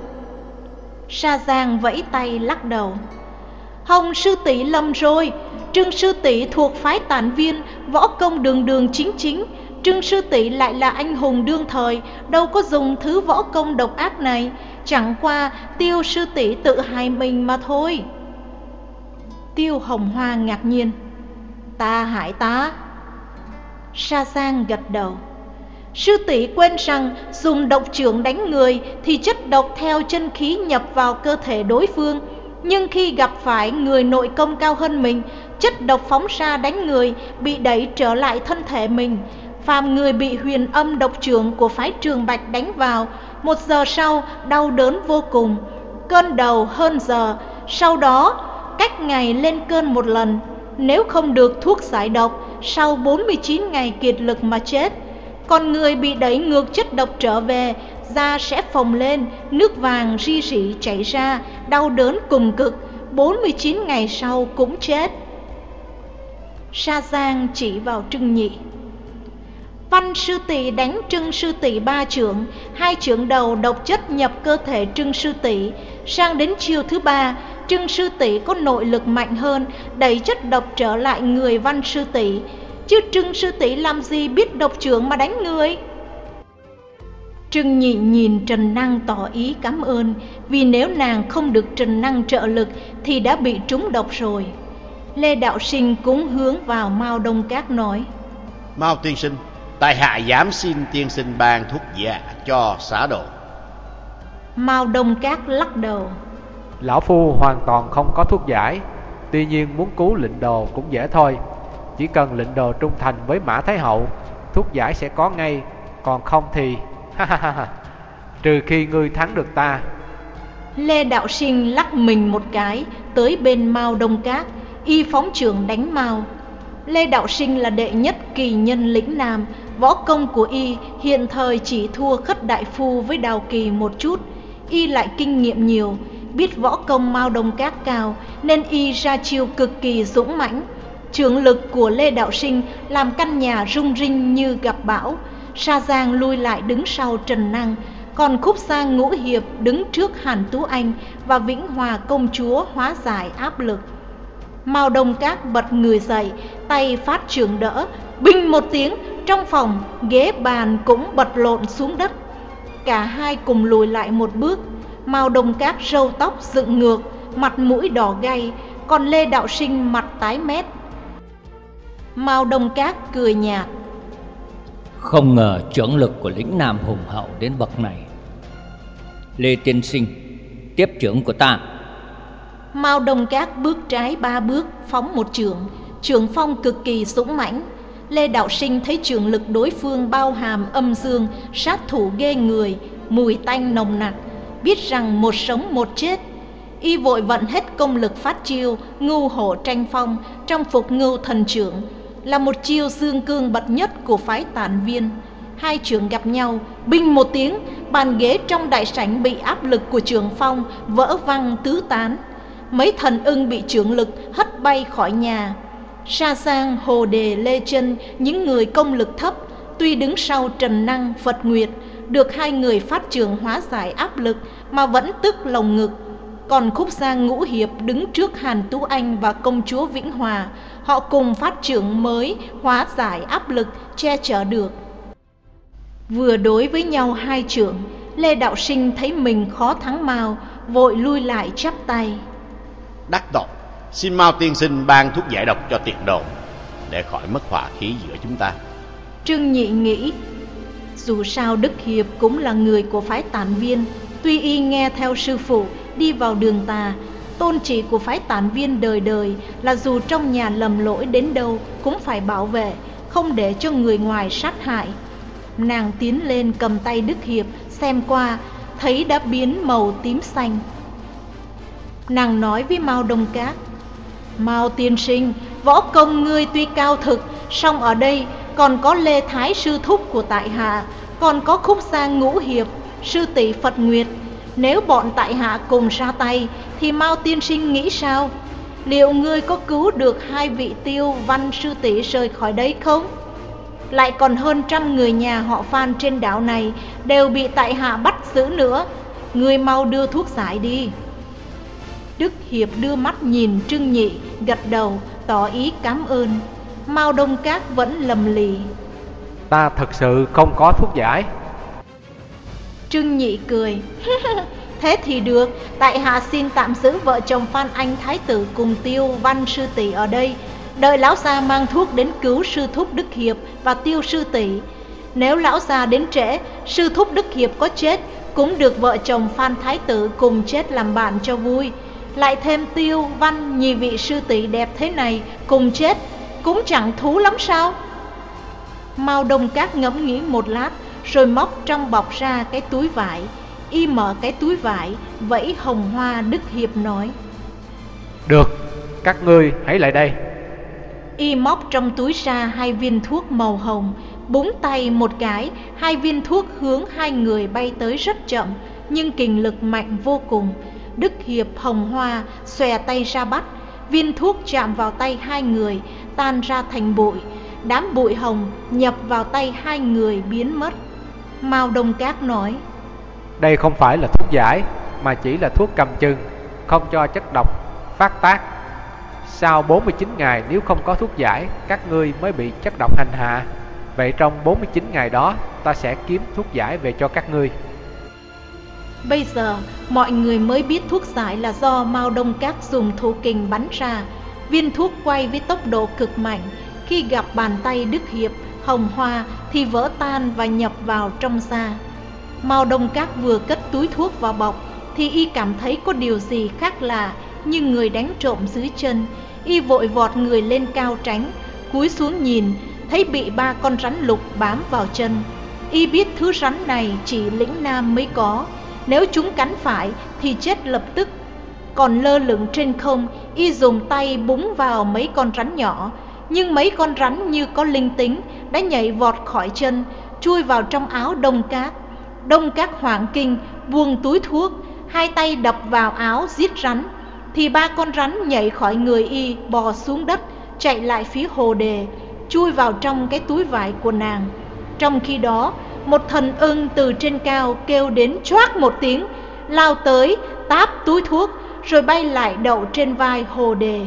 Sa Giang vẫy tay lắc đầu. Hồng sư tỷ lầm rồi. Trưng sư tỷ thuộc phái Tản Viên, võ công đường đường chính chính. Trưng sư tỷ lại là anh hùng đương thời, đâu có dùng thứ võ công độc ác này. Chẳng qua Tiêu sư tỷ tự hại mình mà thôi. Tiêu Hồng Hoa ngạc nhiên. Ta hại ta? Sa Giang gật đầu. Sư tỷ quên rằng dùng độc trưởng đánh người thì chất độc theo chân khí nhập vào cơ thể đối phương. Nhưng khi gặp phải người nội công cao hơn mình, chất độc phóng ra đánh người bị đẩy trở lại thân thể mình. Phàm người bị huyền âm độc trưởng của phái Trường Bạch đánh vào, một giờ sau đau đớn vô cùng, cơn đầu hơn giờ, sau đó cách ngày lên cơn một lần. Nếu không được thuốc giải độc, sau bốn mươi chín ngày kiệt lực mà chết. Còn người bị đẩy ngược chất độc trở về, da sẽ phồng lên, nước vàng ri rỉ chảy ra, đau đớn cùng cực, bốn mươi chín ngày sau cũng chết. Sa Giang chỉ vào Trưng Nhị. Văn sư tỷ đánh Trưng sư tỷ ba chưởng, hai chưởng đầu độc chất nhập cơ thể Trưng sư tỷ. Sang đến chiều thứ ba, Trưng sư tỷ có nội lực mạnh hơn, đẩy chất độc trở lại người Văn sư tỷ. Chứ Trưng sư tỷ làm gì biết độc trưởng mà đánh người? Trưng Nhị nhìn Trần Năng tỏ ý cảm ơn, vì nếu nàng không được Trần Năng trợ lực thì đã bị trúng độc rồi. Lê Đạo Sinh cũng hướng vào Mao Đông Các nói. Mao tiên sinh, tại hạ dám xin tiên sinh ban thuốc giả cho xá độ. Mao Đông Các lắc đầu. Lão phu hoàn toàn không có thuốc giải. Tuy nhiên muốn cứu lệnh đồ cũng dễ thôi. Chỉ cần lệnh đồ trung thành với Mã Thái Hậu, thuốc giải sẽ có ngay. Còn không thì ha ha ha, trừ khi ngươi thắng được ta. Lê Đạo Sinh lắc mình một cái, tới bên Mao Đông Các, y phóng chưởng đánh Mao. Lê Đạo Sinh là đệ nhất kỳ nhân lĩnh Nam, võ công của y hiện thời chỉ thua Khất Đại Phu với Đào Kỳ một chút. Y lại kinh nghiệm nhiều, biết võ công Mao Đông Các cao, nên y ra chiêu cực kỳ dũng mãnh. Chưởng lực của Lê Đạo Sinh làm căn nhà rung rinh như gặp bão. Sa Giang lui lại đứng sau Trần Năng, còn Khúc Sang Ngũ Hiệp đứng trước Hàn Tú Anh và Vĩnh Hòa công chúa hóa giải áp lực. Mao Đông Các bật người dậy, tay phát trường đỡ, binh một tiếng, trong phòng ghế bàn cũng bật lộn xuống đất. Cả hai cùng lùi lại một bước. Mao Đông Các râu tóc dựng ngược, mặt mũi đỏ gay, còn Lê Đạo Sinh mặt tái mét. Mao Đông Các cười nhạt: Không ngờ trưởng lực của lĩnh Nam hùng hậu đến bậc này. Lê tiên sinh, tiếp trưởng của ta. Mao Đông Các bước trái ba bước, phóng một chưởng, chưởng phong cực kỳ dũng mãnh. Lê Đạo Sinh thấy chưởng lực đối phương bao hàm âm dương, sát thủ ghê người, mùi tanh nồng nặc, biết rằng một sống một chết. Y vội vận hết công lực phát chiêu Ngưu Hổ Tranh Phong trong Phục Ngưu Thần Chưởng, là một chiêu dương cương bậc nhất của phái Tản Viên. Hai chưởng gặp nhau, binh một tiếng, bàn ghế trong đại sảnh bị áp lực của chưởng phong vỡ văng tứ tán. Mấy thần ưng bị chưởng lực hất bay khỏi nhà. Sa Giang, Hồ Đề, Lê Chân, những người công lực thấp, tuy đứng sau Trần Năng, Phật Nguyệt, được hai người phát chưởng hóa giải áp lực mà vẫn tức lồng ngực. Còn Khúc Giang Ngũ Hiệp đứng trước Hàn Tú Anh và công chúa Vĩnh Hòa, họ cùng phát chưởng mới hóa giải áp lực, che chở được. Vừa đối với nhau hai chưởng, Lê Đạo Sinh thấy mình khó thắng Mao, vội lui lại chắp tay: Đắc tội, xin Mao tiên sinh ban thuốc giải độc cho tiện đồn, để khỏi mất hòa khí giữa chúng ta. Trương Nhị nghĩ, dù sao Đức Hiệp cũng là người của phái Tản Viên, tuy y nghe theo sư phụ đi vào đường tà, tôn chỉ của phái Tản Viên đời đời là dù trong nhà lầm lỗi đến đâu cũng phải bảo vệ, không để cho người ngoài sát hại. Nàng tiến lên cầm tay Đức Hiệp xem qua, thấy đã biến màu tím xanh. Nàng nói với Mao Đông Các: Mao tiên sinh, võ công ngươi tuy cao thực, song ở đây còn có Lê Thái sư thúc của tại hạ, còn có Khúc Giang Ngũ Hiệp, sư tỷ Phật Nguyệt. Nếu bọn tại hạ cùng ra tay thì Mao tiên sinh nghĩ sao? Liệu ngươi có cứu được hai vị Tiêu Văn sư tỷ rời khỏi đây không? Lại còn hơn trăm người nhà họ Phan trên đảo này đều bị tại hạ bắt giữ nữa. Ngươi mau đưa thuốc giải đi. Đức Hiệp đưa mắt nhìn Trương Nhị, gật đầu tỏ ý cảm ơn. Mao Đông Các vẫn lầm lì: Ta thật sự không có thuốc giải. Trương Nhị cười: Thế thì được, tại hạ xin tạm giữ vợ chồng Phan Anh Thái tử cùng Tiêu Văn sư tỷ ở đây, đợi lão gia mang thuốc đến cứu sư thúc Đức Hiệp và Tiêu sư tỷ. Nếu lão gia đến trễ, sư thúc Đức Hiệp có chết cũng được vợ chồng Phan Thái tử cùng chết làm bạn cho vui. Lại thêm Tiêu Văn nhị vị sư tỷ đẹp thế này cùng chết cũng chẳng thú lắm sao? Mao Đông Các ngẫm nghĩ một lát, rồi móc trong bọc ra cái túi vải. Y mở cái túi vải, vẫy hồng hoa. Đức Hiệp nói: Được, các ngươi hãy lại đây. Y móc trong túi ra hai viên thuốc màu hồng, búng tay một cái, hai viên thuốc hướng hai người bay tới rất chậm, nhưng kình lực mạnh vô cùng. Đức Hiệp, hồng hoa xòe tay ra bắt, viên thuốc chạm vào tay hai người, tan ra thành bụi. Đám bụi hồng nhập vào tay hai người biến mất. Mao Đông Các nói: Đây không phải là thuốc giải, mà chỉ là thuốc cầm chừng, không cho chất độc phát tác. Sau bốn mươi chín ngày nếu không có thuốc giải, các ngươi mới bị chất độc hành hạ. Vậy trong bốn mươi chín ngày đó, ta sẽ kiếm thuốc giải về cho các ngươi. Bây giờ mọi người mới biết thuốc giải là do Mao Đông Các dùng thủ kình bắn ra. Viên thuốc quay với tốc độ cực mạnh, khi gặp bàn tay Đức Hiệp, hồng hoa thì vỡ tan và nhập vào trong da. Mao Đông Các vừa cất túi thuốc vào bọc thì y cảm thấy có điều gì khác lạ, như người đánh trộm dưới chân. Y vội vọt người lên cao tránh, cúi xuống nhìn, thấy bị ba con rắn lục bám vào chân. Y biết thứ rắn này chỉ lĩnh Nam mới có, nếu chúng cắn phải thì chết lập tức. Còn lơ lửng trên không, y dùng tay búng vào mấy con rắn nhỏ, nhưng mấy con rắn như có linh tính đã nhảy vọt khỏi chân, chui vào trong áo Đông Các. Đông Các hoảng kinh, buông túi thuốc, hai tay đập vào áo giết rắn, thì ba con rắn nhảy khỏi người y, bò xuống đất, chạy lại phía Hồ Đề, chui vào trong cái túi vải của nàng. Trong khi đó, một thần ưng từ trên cao kêu đến choác một tiếng, lao tới táp túi thuốc rồi bay lại đậu trên vai Hồ Đề.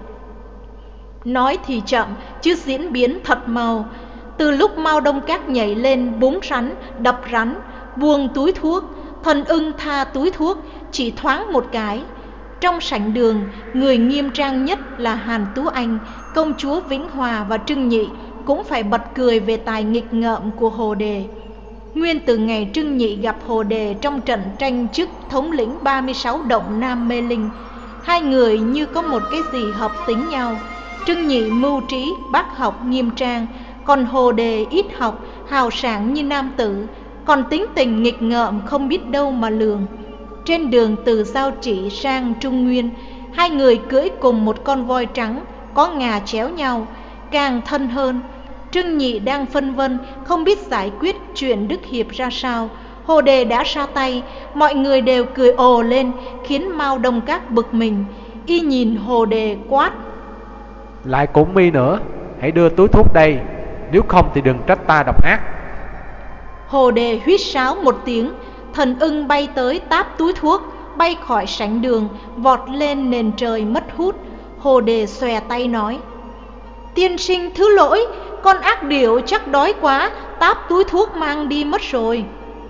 Nói thì chậm chứ diễn biến thật mau. Từ lúc Mao Đông Các nhảy lên búng rắn, đập rắn, buông túi thuốc, thần ưng tha túi thuốc chỉ thoáng một cái. Trong sảnh đường, người nghiêm trang nhất là Hàn Tú Anh, công chúa Vĩnh Hòa và Trưng Nhị cũng phải bật cười về tài nghịch ngợm của Hồ Đề. Nguyên từ ngày Trưng Nhị gặp Hồ Đề trong trận tranh chức thống lĩnh ba mươi sáu động Nam Mê Linh, hai người như có một cái gì hợp tính nhau. Trưng Nhị mưu trí, bác học, nghiêm trang, còn Hồ Đề ít học, hào sảng như nam tử, còn tính tình nghịch ngợm không biết đâu mà lường. Trên đường từ Giao Chỉ sang Trung Nguyên, hai người cưỡi cùng một con voi trắng, có ngà chéo nhau, càng thân hơn. Trưng Nhị đang phân vân, không biết giải quyết chuyện Đức Hiệp ra sao. Hồ Đề đã ra tay, mọi người đều cười ồ lên, khiến Mao Đông Các bực mình. Y nhìn Hồ Đề quát: Lại cũng mi nữa, hãy đưa túi thuốc đây, nếu không thì đừng trách ta độc ác. Hồ Đề huýt sáo một tiếng, thần ưng bay tới táp túi thuốc, bay khỏi sảnh đường, vọt lên nền trời mất hút. Hồ Đề xòe tay nói: Tiên sinh thứ lỗi, con ác điểu chắc đói quá, táp túi thuốc mang đi mất rồi.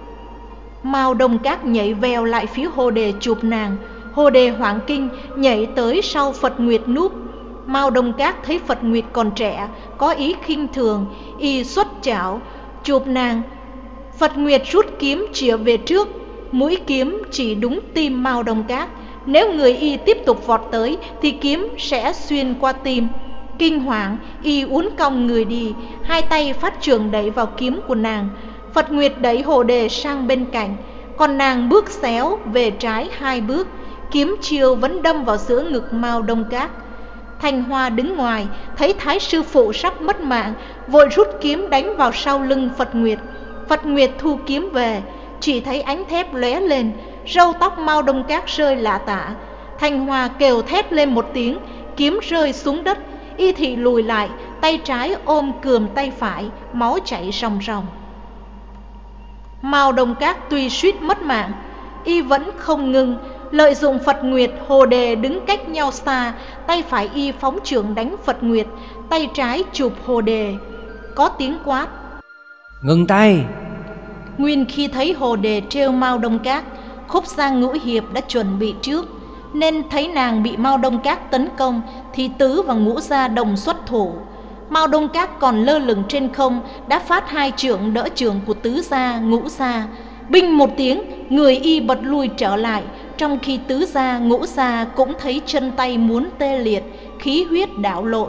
Mao Đông Các nhảy vèo lại phía Hồ Đề chụp nàng. Hồ Đề hoảng kinh, nhảy tới sau Phật Nguyệt núp. Mao Đông Các thấy Phật Nguyệt còn trẻ, có ý khinh thường, y xuất chảo chụp nàng. Phật Nguyệt rút kiếm chĩa về trước, mũi kiếm chỉ đúng tim Mao Đông Các. Nếu người y tiếp tục vọt tới thì kiếm sẽ xuyên qua tim. Kinh hoàng, y uốn cong người đi, hai tay phát trường đẩy vào kiếm của nàng. Phật Nguyệt đẩy Hồ Đề sang bên cạnh, còn nàng bước xéo về trái hai bước, kiếm chiêu vẫn đâm vào giữa ngực Mao Đông Các. Thanh Hoa đứng ngoài, thấy Thái sư phụ sắp mất mạng, vội rút kiếm đánh vào sau lưng Phật Nguyệt. Phật Nguyệt thu kiếm về, chỉ thấy ánh thép lóe lên, râu tóc Mao Đông Các rơi lả tả. Thanh Hoa kêu thét lên một tiếng, kiếm rơi xuống đất. Y thị lùi lại, tay trái ôm cườm tay phải, máu chảy ròng ròng. Mao Đông Các tuy suýt mất mạng, y vẫn không ngưng, lợi dụng Phật Nguyệt. Hồ Đề đứng cách nhau xa, tay phải y phóng chưởng đánh Phật Nguyệt, tay trái chụp Hồ Đề. Có tiếng quát: Ngừng tay! Nguyên khi thấy Hồ Đề trêu Mao Đông Các, Khúc Giang Ngũ Hiệp đã chuẩn bị trước, nên thấy nàng bị Mao Đông Các tấn công thì Tứ và Ngũ Gia đồng xuất thủ. Mao Đông Các còn lơ lửng trên không, đã phát hai chưởng đỡ chưởng của Tứ Gia, Ngũ Gia. Binh một tiếng, người y bật lui trở lại, trong khi Tứ Gia, Ngũ Gia cũng thấy chân tay muốn tê liệt, khí huyết đảo lộn.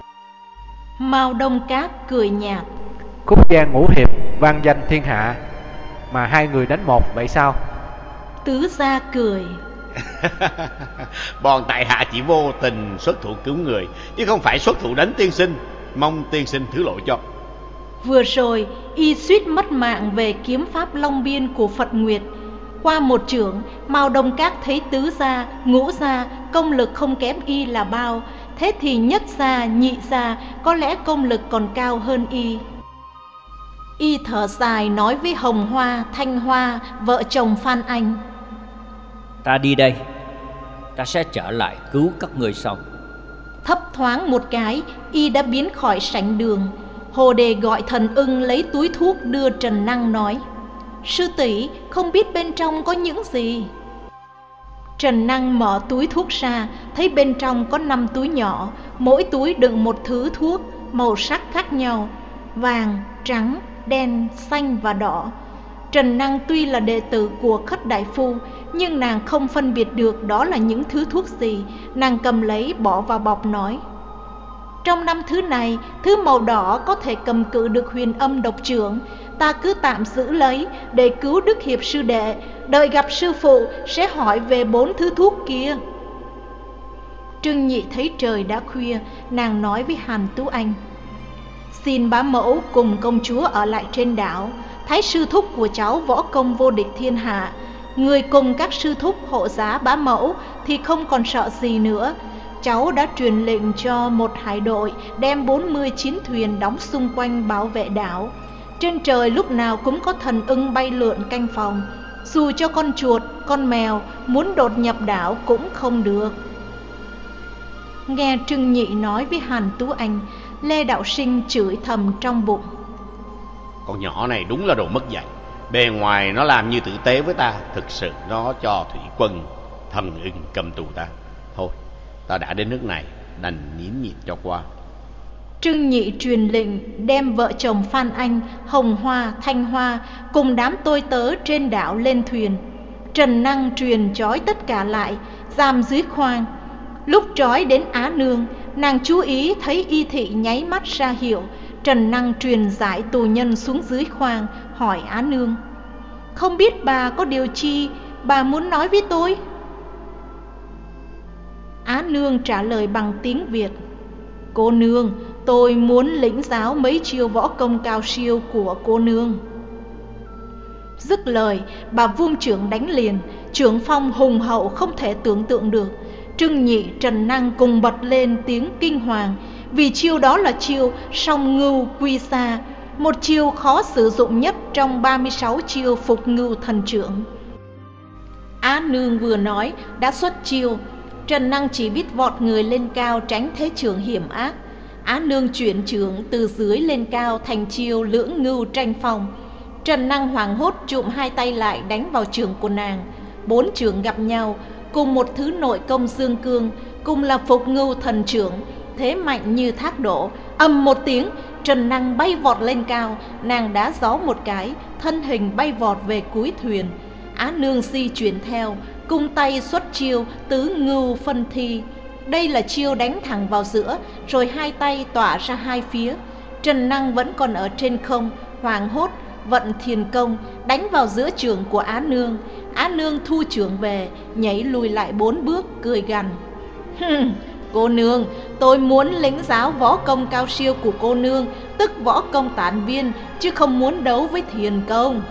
Mao Đông Các cười nhạt: Khúc Giang Ngũ Hiệp vang danh thiên hạ, mà hai người đánh một vậy sao? Tứ Gia cười: Bọn tại hạ chỉ vô tình xuất thủ cứu người, chứ không phải xuất thủ đánh tiên sinh, mong tiên sinh thứ lỗi cho. Vừa rồi y suýt mất mạng về kiếm pháp Long Biên của Phật Nguyệt. Qua một chưởng, Mao Đông Các thấy Tứ Gia, Ngũ Gia công lực không kém y là bao, thế thì Nhất Gia, Nhị Gia có lẽ công lực còn cao hơn y. Y thở dài nói với Hồng Hoa, Thanh Hoa, vợ chồng Phan Anh: Ta đi đây, ta sẽ trở lại cứu các người sau. Thấp thoáng một cái, y đã biến khỏi sảnh đường. Hồ Đề gọi thần ưng lấy túi thuốc đưa Trần Năng nói: Sư tỷ, không biết bên trong có những gì? Trần Năng mở túi thuốc ra, thấy bên trong có năm túi nhỏ, mỗi túi đựng một thứ thuốc, màu sắc khác nhau: vàng, trắng, đen, xanh và đỏ. Trần Năng tuy là đệ tử của Khất Đại Phu, nhưng nàng không phân biệt được đó là những thứ thuốc gì. Nàng cầm lấy bỏ vào bọc nói: Trong năm thứ này, thứ màu đỏ có thể cầm cự được huyền âm độc trưởng, ta cứ tạm giữ lấy để cứu Đức Hiệp sư đệ, đợi gặp sư phụ sẽ hỏi về bốn thứ thuốc kia. Trưng Nhị thấy trời đã khuya, nàng nói với Hàn Tú Anh: Xin bá mẫu cùng công chúa ở lại trên đảo. Thái sư thúc của cháu võ công vô địch thiên hạ, người cùng các sư thúc hộ giá bá mẫu thì không còn sợ gì nữa. Cháu đã truyền lệnh cho một hải đội đem bốn mươi chín thuyền đóng xung quanh bảo vệ đảo. Trên trời lúc nào cũng có thần ưng bay lượn canh phòng, dù cho con chuột, con mèo muốn đột nhập đảo cũng không được. Nghe Trưng Nhị nói với Hàn Tú Anh, Lê Đạo Sinh chửi thầm trong bụng. Con nhỏ này đúng là đồ mất dạy. Bề ngoài nó làm như tử tế với ta, thực sự nó cho thủy quân thần ưng cầm tù ta. Thôi, ta đã đến nước này, đành nín nhịn cho qua. Trưng Nhị truyền lệnh đem vợ chồng Phan Anh, Hồng Hoa, Thanh Hoa cùng đám tôi tớ trên đảo lên thuyền. Trần Năng truyền trói tất cả lại, giam dưới khoang. Lúc trói đến Á Nương, nàng chú ý thấy Y Thị nháy mắt ra hiệu. Trần Năng truyền giải tù nhân xuống dưới khoang, hỏi Á Nương: không biết bà có điều chi bà muốn nói với tôi? Á Nương trả lời bằng tiếng Việt: cô nương, tôi muốn lĩnh giáo mấy chiêu võ công cao siêu của cô nương. Dứt lời, bà vung chưởng đánh liền, chưởng phong hùng hậu không thể tưởng tượng được. Trưng Nhị, Trần Năng cùng bật lên tiếng kinh hoàng, vì chiêu đó là chiêu song ngưu quy sa, một chiêu khó sử dụng nhất trong ba mươi sáu chiêu phục ngưu thần chưởng. Á Nương vừa nói đã xuất chiêu, Trần Năng chỉ biết vọt người lên cao tránh thế chưởng hiểm ác. Á Nương chuyển chưởng từ dưới lên cao thành chiêu lưỡng ngưu tranh phong. Trần Năng hoảng hốt chụm hai tay lại đánh vào chưởng của nàng. Bốn chưởng gặp nhau, cùng một thứ nội công dương cương, cùng là phục ngưu thần chưởng, thế mạnh như thác đổ. Ầm một tiếng, Trần Năng bay vọt lên cao, nàng đá gió một cái, thân hình bay vọt về cuối thuyền. Á Nương di chuyển theo, cung tay xuất chiêu tứ ngưu phân thi. Đây là chiêu đánh thẳng vào giữa, rồi hai tay tỏa ra hai phía. Trần Năng vẫn còn ở trên không, hoảng hốt vận thiền công đánh vào giữa chưởng của Á Nương. Á Nương thu chưởng về, nhảy lùi lại bốn bước, cười gằn: Hừm, cô nương, tôi muốn lĩnh giáo võ công cao siêu của cô nương, tức võ công tản viên, chứ không muốn đấu với thiền công.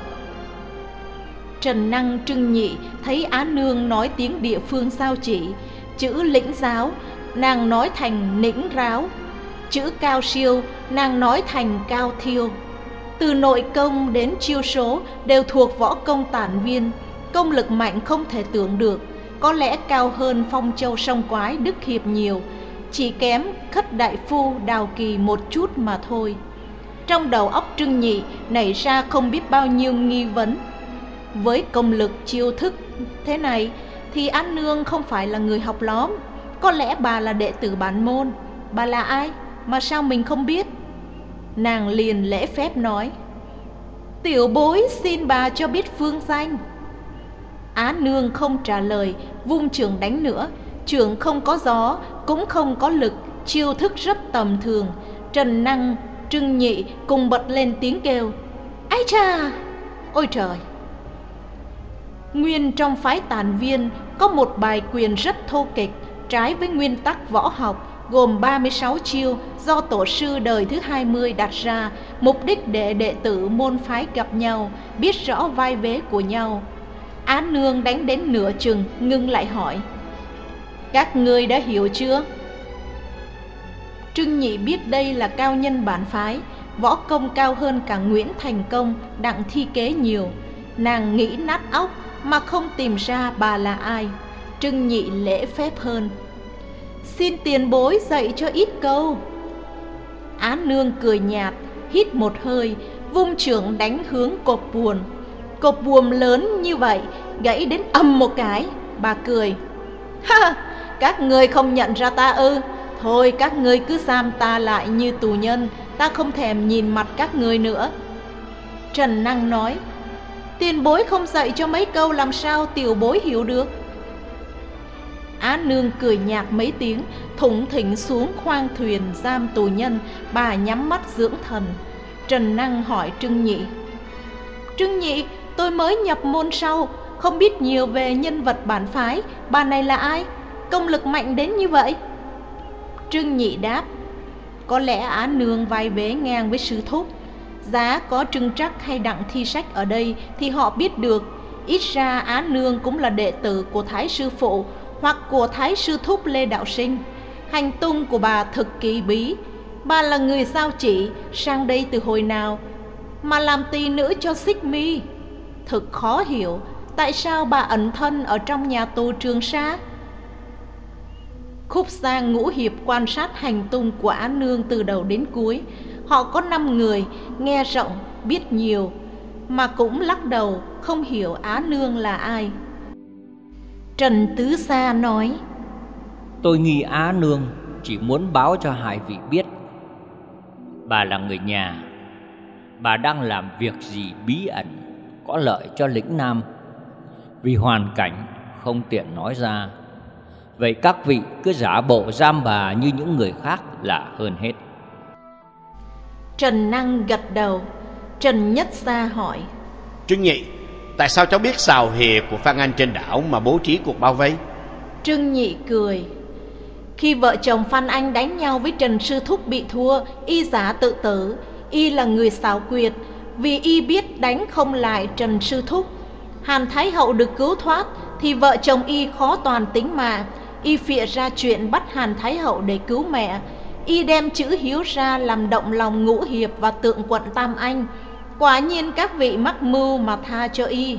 Trần Năng, Trưng Nhị thấy Á Nương nói tiếng địa phương sao chỉ, chữ lĩnh giáo nàng nói thành nĩnh ráo, chữ cao siêu nàng nói thành cao thiêu. Từ nội công đến chiêu số đều thuộc võ công tản viên, công lực mạnh không thể tưởng được, có lẽ cao hơn Phong Châu Sông Quái Đức Hiệp nhiều, chỉ kém Khất Đại Phu Đào Kỳ một chút mà thôi. Trong đầu óc Trưng Nhị nảy ra không biết bao nhiêu nghi vấn. Với công lực chiêu thức thế này thì Á Nương không phải là người học lóm, có lẽ bà là đệ tử bản môn. Bà là ai mà sao mình không biết? Nàng liền lễ phép nói: tiểu bối xin bà cho biết phương danh. Á Nương không trả lời, vung chưởng đánh nữa. Chưởng không có gió, cũng không có lực, chiêu thức rất tầm thường. Trần Năng, Trưng Nhị cùng bật lên tiếng kêu: ái cha, ôi trời! Nguyên trong phái tản viên có một bài quyền rất thô kịch, trái với nguyên tắc võ học, gồm ba mươi sáu chiêu do tổ sư đời thứ hai mươi đặt ra, mục đích để đệ tử môn phái gặp nhau, biết rõ vai vế của nhau. Á Nương đánh đến nửa chừng ngưng lại hỏi: các ngươi đã hiểu chưa? Trưng Nhị biết đây là cao nhân bản phái, võ công cao hơn cả Nguyễn Thành Công, Đặng Thi Kế nhiều. Nàng nghĩ nát óc mà không tìm ra bà là ai. Trưng Nhị lễ phép hơn: xin tiền bối dạy cho ít câu. Á Nương cười nhạt, hít một hơi, vung chưởng đánh hướng cột buồm. Cột buồm lớn như vậy gãy đến ầm một cái. Bà cười: ha, các ngươi không nhận ra ta ư? Thôi các ngươi cứ giam ta lại như tù nhân, ta không thèm nhìn mặt các ngươi nữa. Trần Năng nói: tiền bối không dạy cho mấy câu làm sao tiểu bối hiểu được? Á Nương cười nhạt mấy tiếng, thủng thỉnh xuống khoang thuyền giam tù nhân. Bà nhắm mắt dưỡng thần. Trần Năng hỏi Trưng Nhị: Trưng Nhị, tôi mới nhập môn sau, không biết nhiều về nhân vật bản phái, bà này là ai? Công lực mạnh đến như vậy? Trưng Nhị đáp: có lẽ Á Nương vai vế ngang với sư thúc. Giá có Trưng Trắc hay Đặng Thi Sách ở đây thì họ biết được. Ít ra Á Nương cũng là đệ tử của Thái sư phụ hoặc của Thái sư thúc Lê Đạo Sinh. Hành tung của bà thực kỳ bí. Bà là người sao chỉ, sang đây từ hồi nào? mà làm tỳ nữ cho Xích Mi. Thực khó hiểu tại sao bà ẩn thân ở trong nhà tù Trường Sa. Khúc Giang Ngũ Hiệp quan sát hành tung của Á Nương từ đầu đến cuối. Họ có năm người, nghe rộng, biết nhiều, mà cũng lắc đầu không hiểu Á Nương là ai. Trần Tứ Sa nói: Tôi nghi Á Nương chỉ muốn báo cho hai vị biết bà là người nhà. Bà đang làm việc gì bí ẩn, có lợi cho lĩnh Nam. Vì hoàn cảnh không tiện nói ra, vậy các vị cứ giả bộ giam bà như những người khác là hơn hết. Trần Năng gật đầu. Trần Nhất Gia hỏi: Trương Nhị, tại sao cháu biết sào hiệp của Phan Anh trên đảo mà bố trí cuộc bao vây? Trương Nhị cười: Khi vợ chồng Phan Anh đánh nhau với Trần Sư Thúc bị thua, y giả tự tử. Y là người xảo quyệt, vì y biết đánh không lại Trần Sư Thúc. Hàn Thái Hậu được cứu thoát thì vợ chồng y khó toàn tính mạng. Y phịa ra chuyện bắt Hàn Thái Hậu để cứu mẹ. Y đem chữ hiếu ra làm động lòng Ngũ Hiệp và Tượng Quận Tam Anh. Quả nhiên các vị mắc mưu mà tha cho y.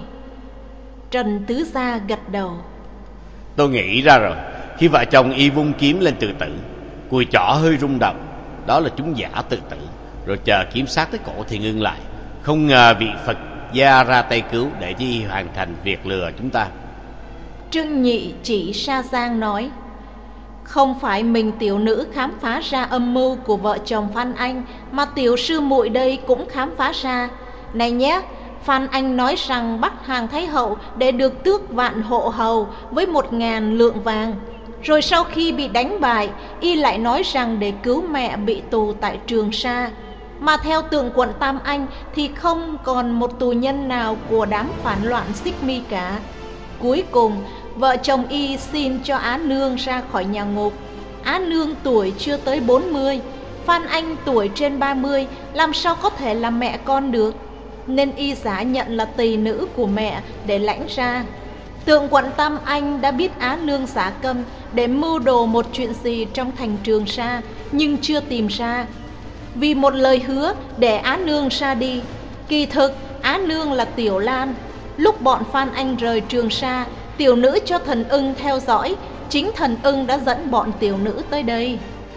Trần Tứ Gia gật đầu. Tôi nghĩ ra rồi. Khi vợ chồng y vung kiếm lên tự tử, cùi chỏ hơi rung động, đó là chúng giả tự tử, rồi chờ kiếm sát tới cổ thì ngưng lại. Không ngờ vị Phật gia ra tay cứu để cho y hoàn thành việc lừa chúng ta. Trương Nhị chỉ Sa Giang nói: Không phải mình tiểu nữ khám phá ra âm mưu của vợ chồng Phan Anh, mà tiểu sư muội đây cũng khám phá ra. Này nhé, Phan Anh nói rằng bắt Hàn Thái Hậu để được tước vạn hộ hầu với một ngàn lượng vàng. Rồi sau khi bị đánh bại, y lại nói rằng để cứu mẹ bị tù tại Trường Sa. Mà theo Tượng Quận Tam Anh thì không còn một tù nhân nào của đám phản loạn Xích Mi cả. Cuối cùng, vợ chồng y xin cho Á Nương ra khỏi nhà ngục. Á Nương tuổi chưa tới bốn mươi, Phan Anh tuổi trên ba mươi, làm sao có thể làm mẹ con được. Nên y giả nhận là tỳ nữ của mẹ để lãnh ra. Tượng Quận Tam Anh đã biết Á Nương giả câm để mưu đồ một chuyện gì trong thành Trường Sa, nhưng chưa tìm ra. Vì một lời hứa để Á Nương ra đi, kỳ thực Á Nương là Tiểu Lan. Lúc bọn Phan Anh rời Trường Sa, tiểu nữ cho thần ưng theo dõi, chính thần ưng đã dẫn bọn tiểu nữ tới đây.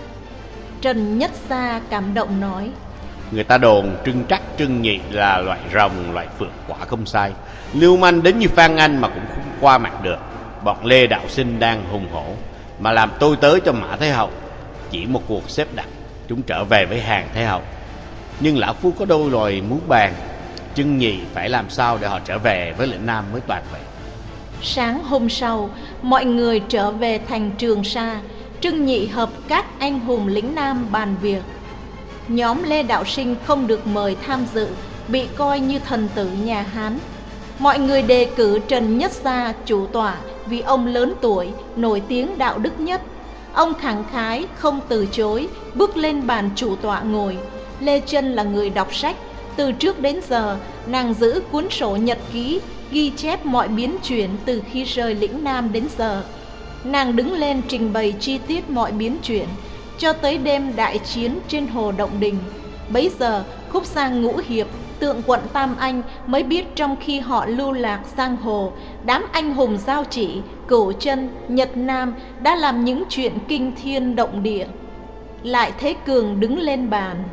Trần Nhất Gia cảm động nói: Người ta đồn Trưng Trắc Trưng Nhị là loại rồng, loại phượng, quả không sai. Lưu manh đến như Phan Anh mà cũng không qua mặt được. Bọn Lê Đạo Sinh đang hùng hổ mà làm tôi tới cho Mã Thái Hậu. Chỉ một cuộc xếp đặt, chúng trở về với Hàn Thái Hậu. Nhưng lão phu có đôi lời muốn bàn. Trưng Nhị phải làm sao để họ trở về với lĩnh Nam mới toàn vẹn. Sáng hôm sau, mọi người trở về thành Trường Sa. Trưng Nhị hợp các anh hùng lĩnh Nam bàn việc. Nhóm Lê Đạo Sinh không được mời tham dự, bị coi như thần tử nhà Hán. Mọi người đề cử Trần Nhất Gia chủ tọa vì ông lớn tuổi, nổi tiếng đạo đức nhất. Ông khẳng khái không từ chối, bước lên bàn chủ tọa ngồi. Lê Chân là người đọc sách. Từ trước đến giờ, nàng giữ cuốn sổ nhật ký, ghi chép mọi biến chuyển từ khi rời lĩnh Nam đến giờ. Nàng đứng lên trình bày chi tiết mọi biến chuyển, cho tới đêm đại chiến trên hồ Động Đình. Bấy giờ, Khúc Giang Ngũ Hiệp, Tượng Quận Tam Anh mới biết trong khi họ lưu lạc giang hồ, đám anh hùng Giao Chỉ, Cửu Chân, Nhật Nam đã làm những chuyện kinh thiên động địa. Lại Thế Cường đứng lên bàn: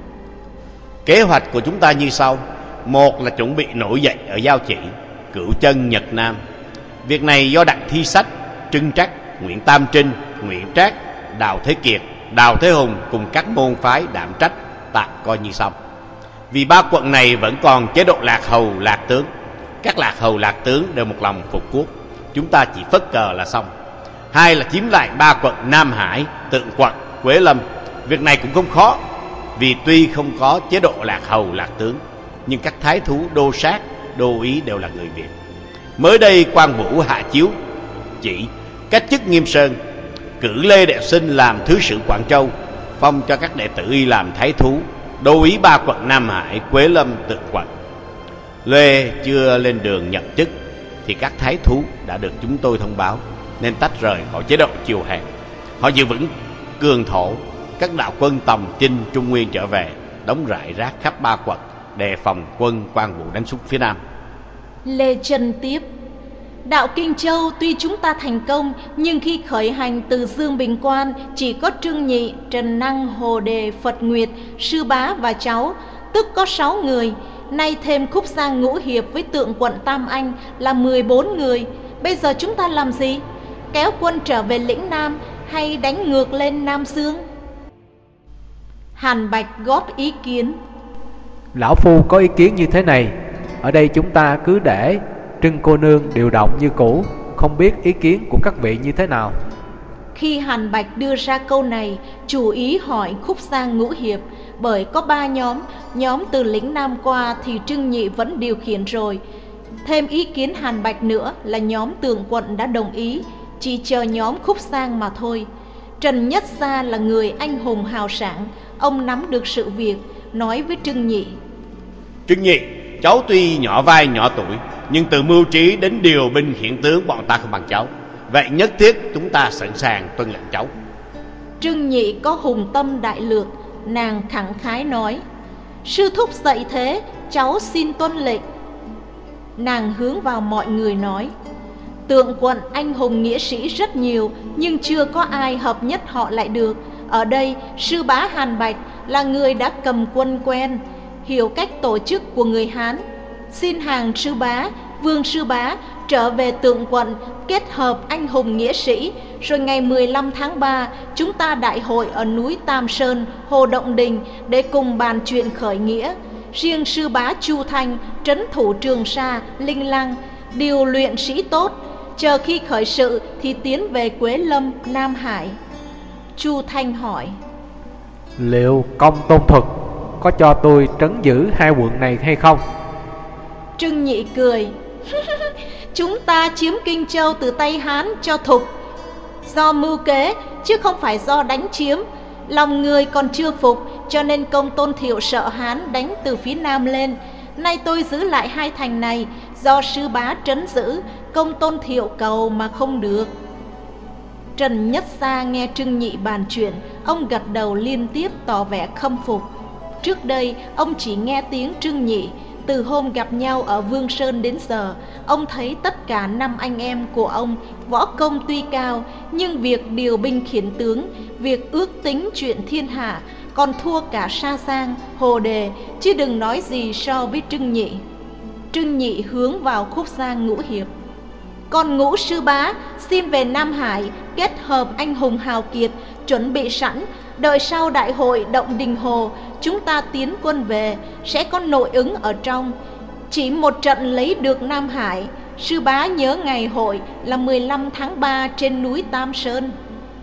Kế hoạch của chúng ta như sau. Một là chuẩn bị nổi dậy ở Giao Chỉ, Cửu Chân, Nhật Nam. Việc này do Đặng Thi Sách, Trưng Trắc, Nguyễn Tam Trinh, Nguyễn Trác, Đào Thế Kiệt, Đào Thế Hùng cùng các môn phái đảm trách tạm coi như xong. Vì ba quận này vẫn còn chế độ lạc hầu lạc tướng. Các lạc hầu lạc tướng đều một lòng phục quốc, chúng ta chỉ phất cờ là xong. Hai là chiếm lại ba quận Nam Hải, Tượng Quận, Quế Lâm. Việc này cũng không khó, vì tuy không có chế độ lạc hầu lạc tướng, nhưng các thái thú đô sát, đô ý đều là người Việt. Mới đây Quan Vũ hạ chiếu chỉ cách chức Nghiêm Sơn, cử Lê Đạo Sinh làm thứ sử Quảng Châu, phong cho các đệ tử y làm thái thú, đô ý ba quận Nam Hải, Quế Lâm, Tượng Quận. Lê chưa lên đường nhận chức thì các thái thú đã được chúng tôi thông báo, nên tách rời khỏi chế độ triều Hàn. Họ giữ vững cường thổ. Các đạo quân Tòng, Chinh, Trung Nguyên trở về, đóng rải rác khắp ba quận đề phòng quân Quan Vũ đánh xuống phía nam. Lê Chân tiếp: đạo Kinh Châu tuy chúng ta thành công, nhưng khi khởi hành từ Dương Bình Quan, chỉ có Trương Nhị, Trần Năng, Hồ Đề, Phật Nguyệt, Sư Bá và cháu, tức có sáu người. Nay thêm Khúc Giang Ngũ Hiệp với Tượng Quận Tam Anh là mười bốn người. Bây giờ chúng ta làm gì? Kéo quân trở về lĩnh Nam hay đánh ngược lên Nam Dương? Hàn Bạch góp ý kiến: lão phu có ý kiến như thế này. Ở đây chúng ta cứ để Trưng cô nương điều động như cũ, không biết ý kiến của các vị như thế nào. Khi Hàn Bạch đưa ra câu này, chủ ý hỏi Khúc Giang Ngũ Hiệp, bởi có ba nhóm, nhóm từ lĩnh Nam qua thì Trương Nhị vẫn điều khiển rồi. Thêm ý kiến Hàn Bạch nữa là nhóm Tường Quận đã đồng ý, chỉ chờ nhóm Khúc Giang mà thôi. Trần Nhất Gia là người anh hùng hào sảng, ông nắm được sự việc, nói với Trương Nhị: Trương Nhị, cháu tuy nhỏ vai nhỏ tuổi, nhưng từ mưu trí đến điều binh khiển tướng bọn ta không bằng cháu. Vậy nhất thiết chúng ta sẵn sàng tuân lệnh cháu. Trương Nhị có hùng tâm đại lược, nàng khẳng khái nói: sư thúc dạy thế, cháu xin tuân lệnh. Nàng hướng vào mọi người nói: Tượng Quận anh hùng nghĩa sĩ rất nhiều, nhưng chưa có ai hợp nhất họ lại được. Ở đây sư bá Hàn Bạch là người đã cầm quân quen, hiểu cách tổ chức của người Hán. Xin hàng sư bá, Vương sư bá trở về Tượng Quận, kết hợp anh hùng nghĩa sĩ, rồi ngày mười lăm tháng ba chúng ta đại hội ở núi Tam Sơn, Hồ Động Đình để cùng bàn chuyện khởi nghĩa. Riêng sư bá Chu Thanh trấn thủ Trường Sa, Linh Lăng, điều luyện sĩ tốt, chờ khi khởi sự thì tiến về Quế Lâm, Nam Hải. Chu Thanh hỏi: liệu Công Tôn Thuật có cho tôi trấn giữ hai quận này hay không? Trương Nhị cười: chúng ta chiếm Kinh Châu từ tay Hán cho Thục, do mưu kế chứ không phải do đánh chiếm. Lòng người còn chưa phục, cho nên Công Tôn Thiệu sợ Hán đánh từ phía Nam lên. Nay tôi giữ lại hai thành này, do sư bá trấn giữ, Công Tôn Thiệu cầu mà không được. Trần Nhất Gia nghe Trương Nhị bàn chuyện, ông gật đầu liên tiếp tỏ vẻ khâm phục. Trước đây ông chỉ nghe tiếng Trương Nhị. Từ hôm gặp nhau ở Vương Sơn đến giờ, ông thấy tất cả năm anh em của ông võ công tuy cao, nhưng việc điều binh khiển tướng, việc ước tính chuyện thiên hạ còn thua cả Sa Giang, Hồ Đề, chứ đừng nói gì so với Trương Nhị. Trương Nhị hướng vào Khúc Giang Ngũ Hiệp: còn Ngũ sư bá xin về Nam Hải, kết hợp anh hùng hào kiệt, chuẩn bị sẵn, đợi sau đại hội Động Đình Hồ chúng ta tiến quân về, sẽ có nội ứng ở trong. Chỉ một trận lấy được Nam Hải, sư bá nhớ ngày hội là mười lăm tháng ba trên núi Tam Sơn.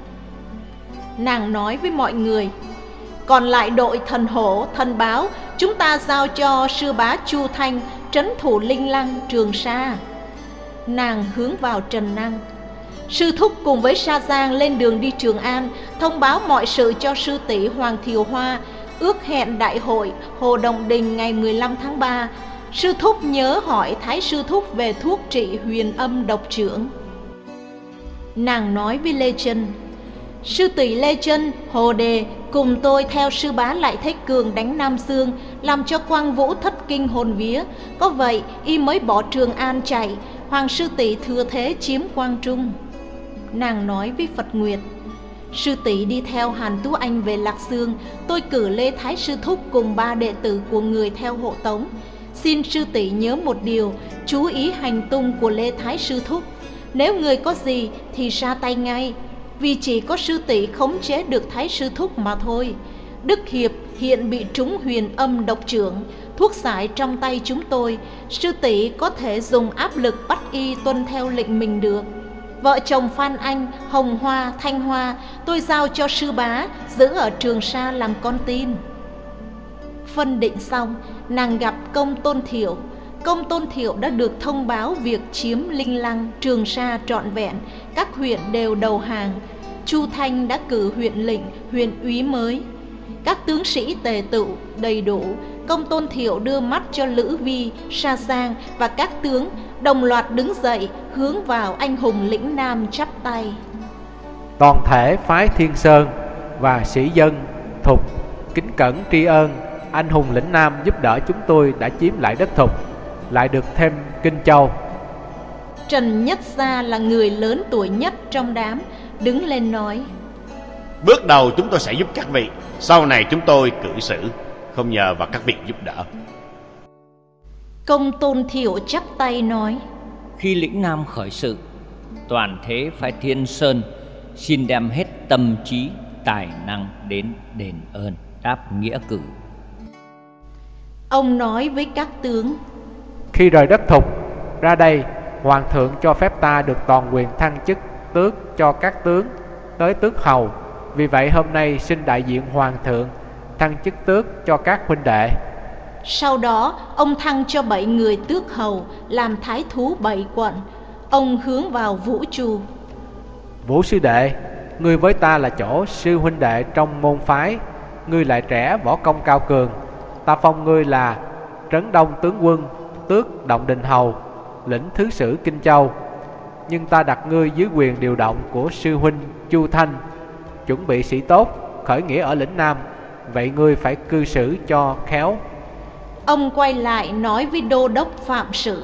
Nàng nói với mọi người: còn lại đội Thần Hổ, Thần Báo chúng ta giao cho sư bá Chu Thanh trấn thủ Linh Lăng, Trường Sa. Nàng hướng vào Trần Năng: sư thúc cùng với Sa Giang lên đường đi Trường An, thông báo mọi sự cho sư tỷ Hoàng Thiều Hoa, ước hẹn đại hội Hồ Đồng Đình ngày mười lăm tháng ba. Sư thúc nhớ hỏi Thái sư thúc về thuốc trị huyền âm độc trưởng. Nàng nói với Lê Chân: sư tỷ Lê Chân, Hồ Đề cùng tôi theo sư bá Lại Thế Cường đánh Nam Dương, làm cho Quang Vũ thất kinh hồn vía. Có vậy y mới bỏ Trường An chạy, Hoàng sư tỷ thừa thế chiếm Quang Trung. Nàng nói với Phật Nguyệt: sư tỷ đi theo Hàn Tú Anh về Lạc Dương, tôi cử Lê Thái sư thúc cùng ba đệ tử của người theo hộ tống. Xin sư tỷ nhớ một điều, chú ý hành tung của Lê Thái sư thúc. Nếu người có gì thì ra tay ngay, vì chỉ có sư tỷ khống chế được Thái sư thúc mà thôi. Đức Hiệp hiện bị trúng huyền âm độc trưởng, thuốc giải trong tay chúng tôi, sư tỷ có thể dùng áp lực bắt y tuân theo lệnh mình được. Vợ chồng Phan Anh, Hồng Hoa, Thanh Hoa tôi giao cho sư bá giữ ở Trường Sa làm con tin. Phân định xong, nàng gặp Công Tôn Thiệu. Công Tôn Thiệu đã được thông báo việc chiếm Linh Lăng, Trường Sa trọn vẹn, các huyện đều đầu hàng. Chu Thanh đã cử huyện lệnh, huyện úy mới. Các tướng sĩ tề tựu đầy đủ. Công Tôn Thiệu đưa mắt cho Lữ Vi, Sa Giang và các tướng, đồng loạt đứng dậy hướng vào anh hùng lĩnh Nam chắp tay. Toàn thể phái Thiên Sơn và sĩ dân Thục kính cẩn tri ân anh hùng lĩnh Nam giúp đỡ chúng tôi đã chiếm lại đất Thục, lại được thêm Kinh Châu. Trần Nhất Gia là người lớn tuổi nhất trong đám, đứng lên nói: Bước đầu chúng tôi sẽ giúp các vị, sau này chúng tôi cử xử, không nhờ vào các vị giúp đỡ. Công Tôn Thiệu chắp tay nói: Khi lĩnh Nam khởi sự, toàn thế phải Thiên Sơn xin đem hết tâm trí tài năng đến đền ơn đáp nghĩa cử. Ông nói với các tướng: Khi rời đất Thục ra đây, Hoàng thượng cho phép ta được toàn quyền thăng chức tước cho các tướng tới tước hầu. Vì vậy hôm nay xin đại diện Hoàng thượng thăng chức tước cho các huynh đệ. Sau đó ông thăng cho bảy người tước hầu, làm thái thú bảy quận. Ông hướng vào Vũ Chu: Vũ sư đệ, ngươi với ta là chỗ sư huynh đệ trong môn phái, ngươi lại trẻ, võ công cao cường. Ta phong ngươi là Trấn Đông tướng quân, tước Động Đình hầu, lĩnh thứ sử Kinh Châu. Nhưng ta đặt ngươi dưới quyền điều động của sư huynh Chu Thanh, chuẩn bị sĩ tốt, khởi nghĩa ở lĩnh Nam. Vậy ngươi phải cư xử cho khéo. Ông quay lại nói với đô đốc Phạm Sự: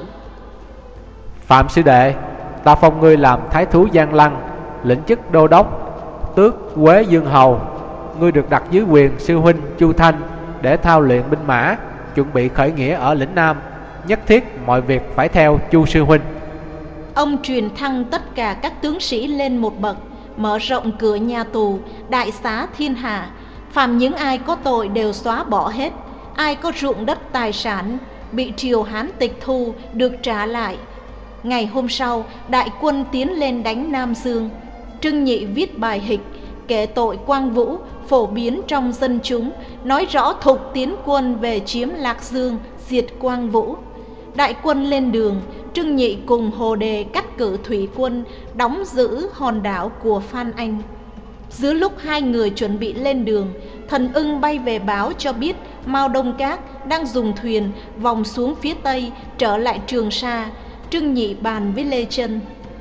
Phạm sư đệ, ta phong ngươi làm thái thú Giang Lăng, lĩnh chức đô đốc, tước Quế Dương hầu. Ngươi được đặt dưới quyền sư huynh Chu Thanh để thao luyện binh mã, chuẩn bị khởi nghĩa ở lĩnh Nam. Nhất thiết mọi việc phải theo Chu sư huynh. Ông truyền thăng tất cả các tướng sĩ lên một bậc, mở rộng cửa nhà tù, đại xá thiên hạ. Phàm những ai có tội đều xóa bỏ hết. Ai có ruộng đất tài sản bị triều Hán tịch thu được trả lại. Ngày hôm sau, đại quân tiến lên đánh Nam Dương. Trương Nhị viết bài hịch kể tội Quang Vũ, phổ biến trong dân chúng, nói rõ Thục tiến quân về chiếm Lạc Dương, diệt Quang Vũ. Đại quân lên đường, Trương Nhị cùng Hồ Đề cắt cử thủy quân đóng giữ hòn đảo của Phan Anh. Giữa lúc hai người chuẩn bị lên đường, Thần Ưng bay về báo cho biết Mao Đông Các đang dùng thuyền vòng xuống phía tây trở lại Trường Sa. Trương Nhị bàn với Lê Chân: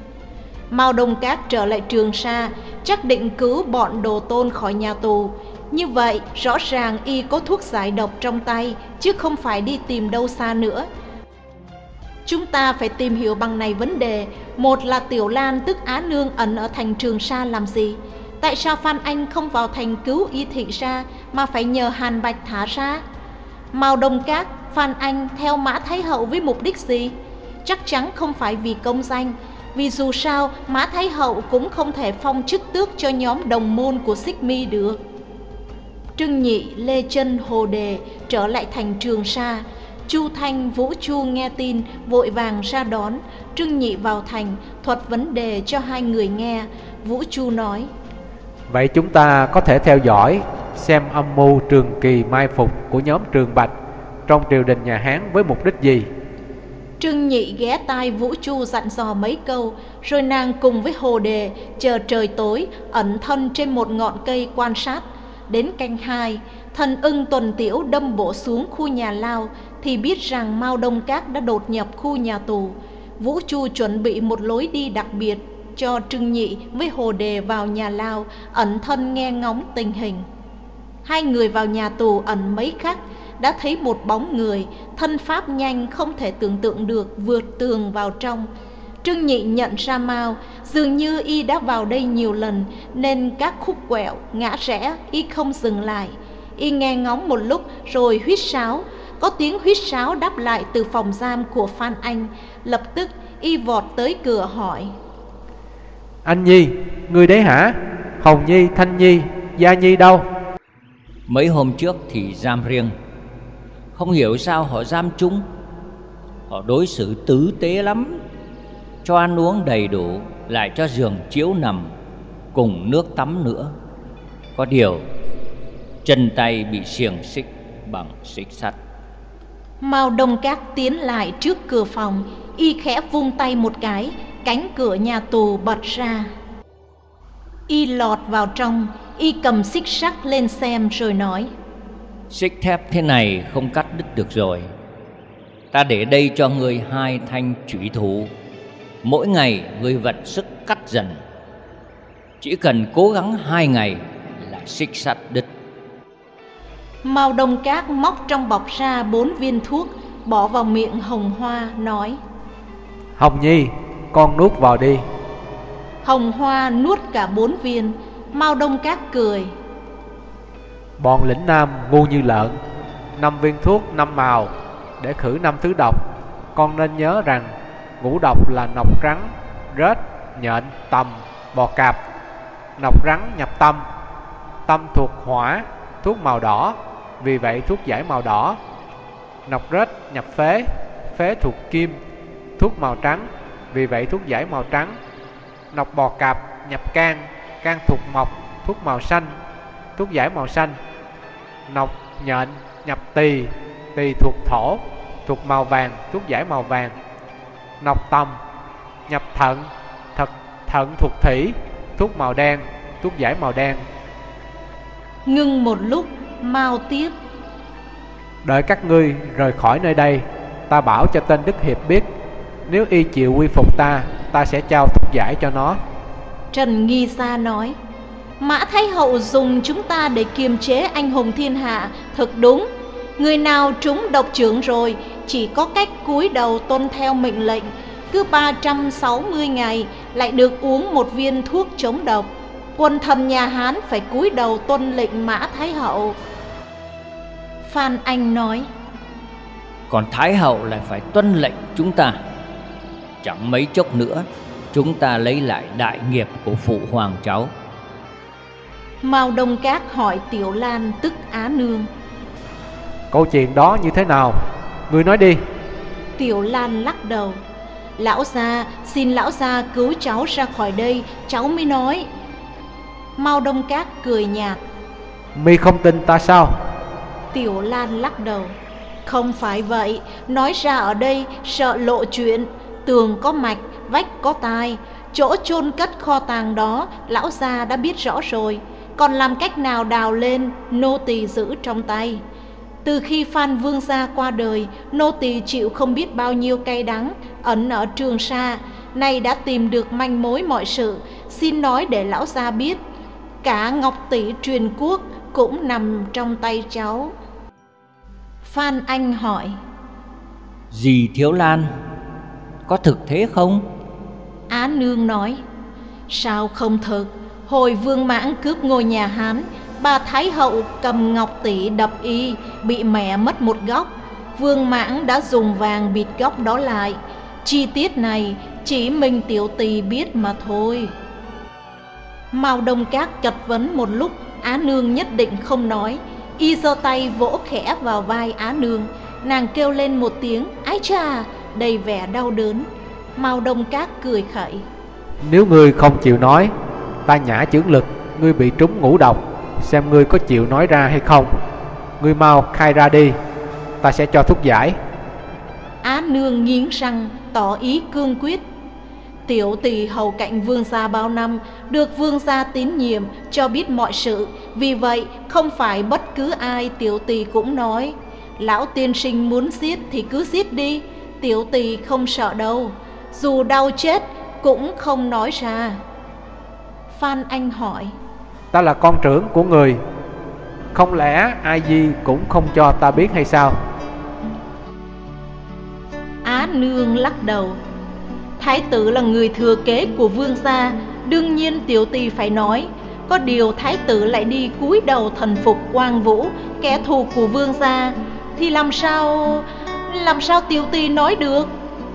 Mao Đông Các trở lại Trường Sa chắc định cứu bọn Đồ Tôn khỏi nhà tù. Như vậy rõ ràng y có thuốc giải độc trong tay, chứ không phải đi tìm đâu xa nữa. Chúng ta phải tìm hiểu bằng này vấn đề. Một là Tiểu Lan tức Á Nương ẩn ở thành Trường Sa làm gì? Tại sao Phan Anh không vào thành cứu Y Thị ra mà phải nhờ Hàn Bạch thả ra? Mao Đông Các, Phan Anh theo Mã Thái Hậu với mục đích gì? Chắc chắn không phải vì công danh, vì dù sao Mã Thái Hậu cũng không thể phong chức tước cho nhóm đồng môn của Xích Mi được. Trương Nhị, Lê Chân, Hồ Đề trở lại thành Trường Sa. Chu Thanh, Vũ Chu nghe tin vội vàng ra đón. Trương Nhị vào thành thuật vấn đề cho hai người nghe. Vũ Chu nói: Vậy chúng ta có thể theo dõi xem âm mưu trường kỳ mai phục của nhóm Trường Bạch trong triều đình nhà Hán với mục đích gì? Trương Nhị ghé tai Vũ Chu dặn dò mấy câu, rồi nàng cùng với Hồ Đề chờ trời tối, ẩn thân trên một ngọn cây quan sát. Đến canh hai, Thần Ưng tuần tiễu đâm bộ xuống khu nhà lao thì biết rằng Mao Đông Các đã đột nhập khu nhà tù. Vũ Chu chuẩn bị một lối đi đặc biệt cho Trương Nhị với Hồ Đề vào nhà lao, ẩn thân nghe ngóng tình hình. Hai người vào nhà tù ẩn mấy khắc, đã thấy một bóng người, thân pháp nhanh không thể tưởng tượng được, vượt tường vào trong. Trương Nhị nhận ra Mao, dường như y đã vào đây nhiều lần, nên các khúc quẹo, ngã rẽ, y không dừng lại. Y nghe ngóng một lúc rồi huýt sáo, có tiếng huýt sáo đáp lại từ phòng giam của Phan Anh. Lập tức y vọt tới cửa hỏi: Anh Nhi, người đấy hả? Hồng Nhi, Thanh Nhi, Gia Nhi đâu? Mấy hôm trước thì giam riêng, không hiểu sao họ giam chúng. Họ đối xử tử tế lắm, cho ăn uống đầy đủ, lại cho giường chiếu nằm cùng nước tắm nữa. Có điều chân tay bị xiềng xích bằng xích sắt. Mao Đông Các tiến lại trước cửa phòng, y khẽ vung tay một cái, cánh cửa nhà tù bật ra. Y lọt vào trong, y cầm xích sắt lên xem rồi nói: Xích thép thế này không cắt đứt được rồi. Ta để đây cho ngươi hai thanh chủy thủ, mỗi ngày ngươi vận sức cắt dần. Chỉ cần cố gắng hai ngày là xích sắt đứt. Mao Đông Các móc trong bọc ra bốn viên thuốc, bỏ vào miệng Hồng Hoa, nói: Hồng Nhi, con nuốt vào đi. Hồng Hoa nuốt cả bốn viên. Mao Đông Các cười: Bọn lĩnh nam ngu như lợn. Năm viên thuốc năm màu để khử năm thứ độc. Con nên nhớ rằng ngũ độc là nọc rắn, rết, nhện, tầm, bò cạp. Nọc rắn nhập tâm. Tâm thuộc hỏa, thuốc màu đỏ, vì vậy thuốc giải màu đỏ. Nọc rết nhập phế, phế thuộc kim, thuốc màu trắng, vì vậy thuốc giải màu trắng. Nọc bò cạp nhập can, can thuộc mộc, thuốc màu xanh, thuốc giải màu xanh. Nọc nhện nhập tỳ, tỳ thuộc thổ, thuộc màu vàng, thuốc giải màu vàng. Nọc tầm nhập thận, thật thận thuộc thủy, thuốc màu đen, thuốc giải màu đen. Ngưng một lúc, Mao tiếp: Đợi các ngươi rời khỏi nơi đây, ta bảo cho tên Đức Hiệp biết, nếu y chịu quy phục ta, ta sẽ trao thuốc giải cho nó. Trần Nghi Sa nói: Mã Thái Hậu dùng chúng ta để kiềm chế anh hùng thiên hạ, thật đúng. Người nào trúng độc trưởng rồi, chỉ có cách cúi đầu tuân theo mệnh lệnh. Cứ ba trăm sáu mươi ngày lại được uống một viên thuốc chống độc. Quần thần nhà Hán phải cúi đầu tuân lệnh Mã Thái Hậu. Phan Anh nói: Còn Thái Hậu lại phải tuân lệnh chúng ta. Chẳng mấy chốc nữa, chúng ta lấy lại đại nghiệp của phụ hoàng cháu. Mao Đông Các hỏi Tiểu Lan tức Á Nương: Câu chuyện đó như thế nào? Ngươi nói đi. Tiểu Lan lắc đầu: Lão gia, xin lão gia cứu cháu ra khỏi đây, cháu mới nói. Mao Đông Các cười nhạt: Mi không tin ta sao? Tiểu Lan lắc đầu: Không phải vậy, nói ra ở đây sợ lộ chuyện. Tường có mạch, vách có tai, chỗ chôn cất kho tàng đó lão gia đã biết rõ rồi. Còn làm cách nào đào lên, nô tỳ giữ trong tay. Từ khi Phan Vương gia qua đời, nô tỳ chịu không biết bao nhiêu cay đắng, ẩn ở Trường Sa. Nay đã tìm được manh mối mọi sự, xin nói để lão gia biết. Cả ngọc tỷ truyền quốc cũng nằm trong tay cháu. Phan Anh hỏi: Dì Thiếu Lan, có thực thế không? Á Nương nói: Sao không thực? Hồi Vương Mãng cướp ngôi nhà Hán, bà Thái Hậu cầm ngọc tỷ đập y, bị mẻ mất một góc. Vương Mãng đã dùng vàng bịt góc đó lại. Chi tiết này chỉ mình tiểu tỳ biết mà thôi. Mao Đông Các chật vấn một lúc, Á Nương nhất định không nói. Y giơ tay vỗ khẽ vào vai Á Nương. Nàng kêu lên một tiếng ái chà, đầy vẻ đau đớn. Mao Đông Các cười khẩy: Nếu ngươi không chịu nói, ta nhả chưởng lực, ngươi bị trúng ngũ độc, xem ngươi có chịu nói ra hay không. Ngươi mau khai ra đi, ta sẽ cho thuốc giải. Á Nương nghiến răng tỏ ý cương quyết: Tiểu tỳ hầu cạnh vương gia bao năm, được vương gia tín nhiệm, cho biết mọi sự. Vì vậy không phải bất cứ ai tiểu tỳ cũng nói. Lão tiên sinh muốn giết thì cứ giết đi, tiểu tỳ không sợ đâu. Dù đau chết cũng không nói ra. Phan Anh hỏi: Ta là con trưởng của người, không lẽ ai gì cũng không cho ta biết hay sao? Á Nương lắc đầu: Thái tử là người thừa kế của vương gia, đương nhiên tiểu tỳ phải nói. Có điều thái tử lại đi cúi đầu thần phục Quang Vũ, kẻ thù của vương gia, thì làm sao làm sao tiểu tỳ nói được?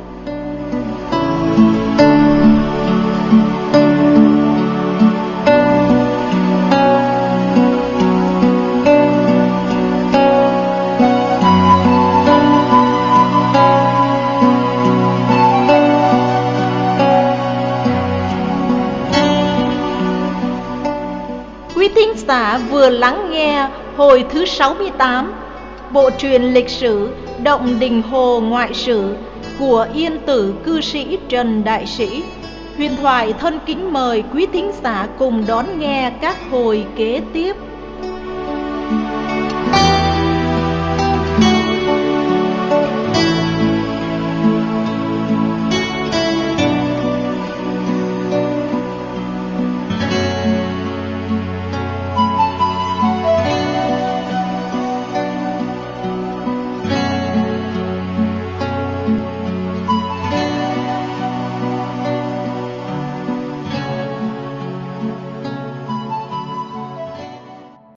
Quý thính giả vừa lắng nghe hồi thứ sáu mươi tám bộ truyện lịch sử Động Đình Hồ Ngoại Sử của Yên Tử cư sĩ Trần Đại Sĩ. Huyền Thoại thân kính mời quý thính giả cùng đón nghe các hồi kế tiếp.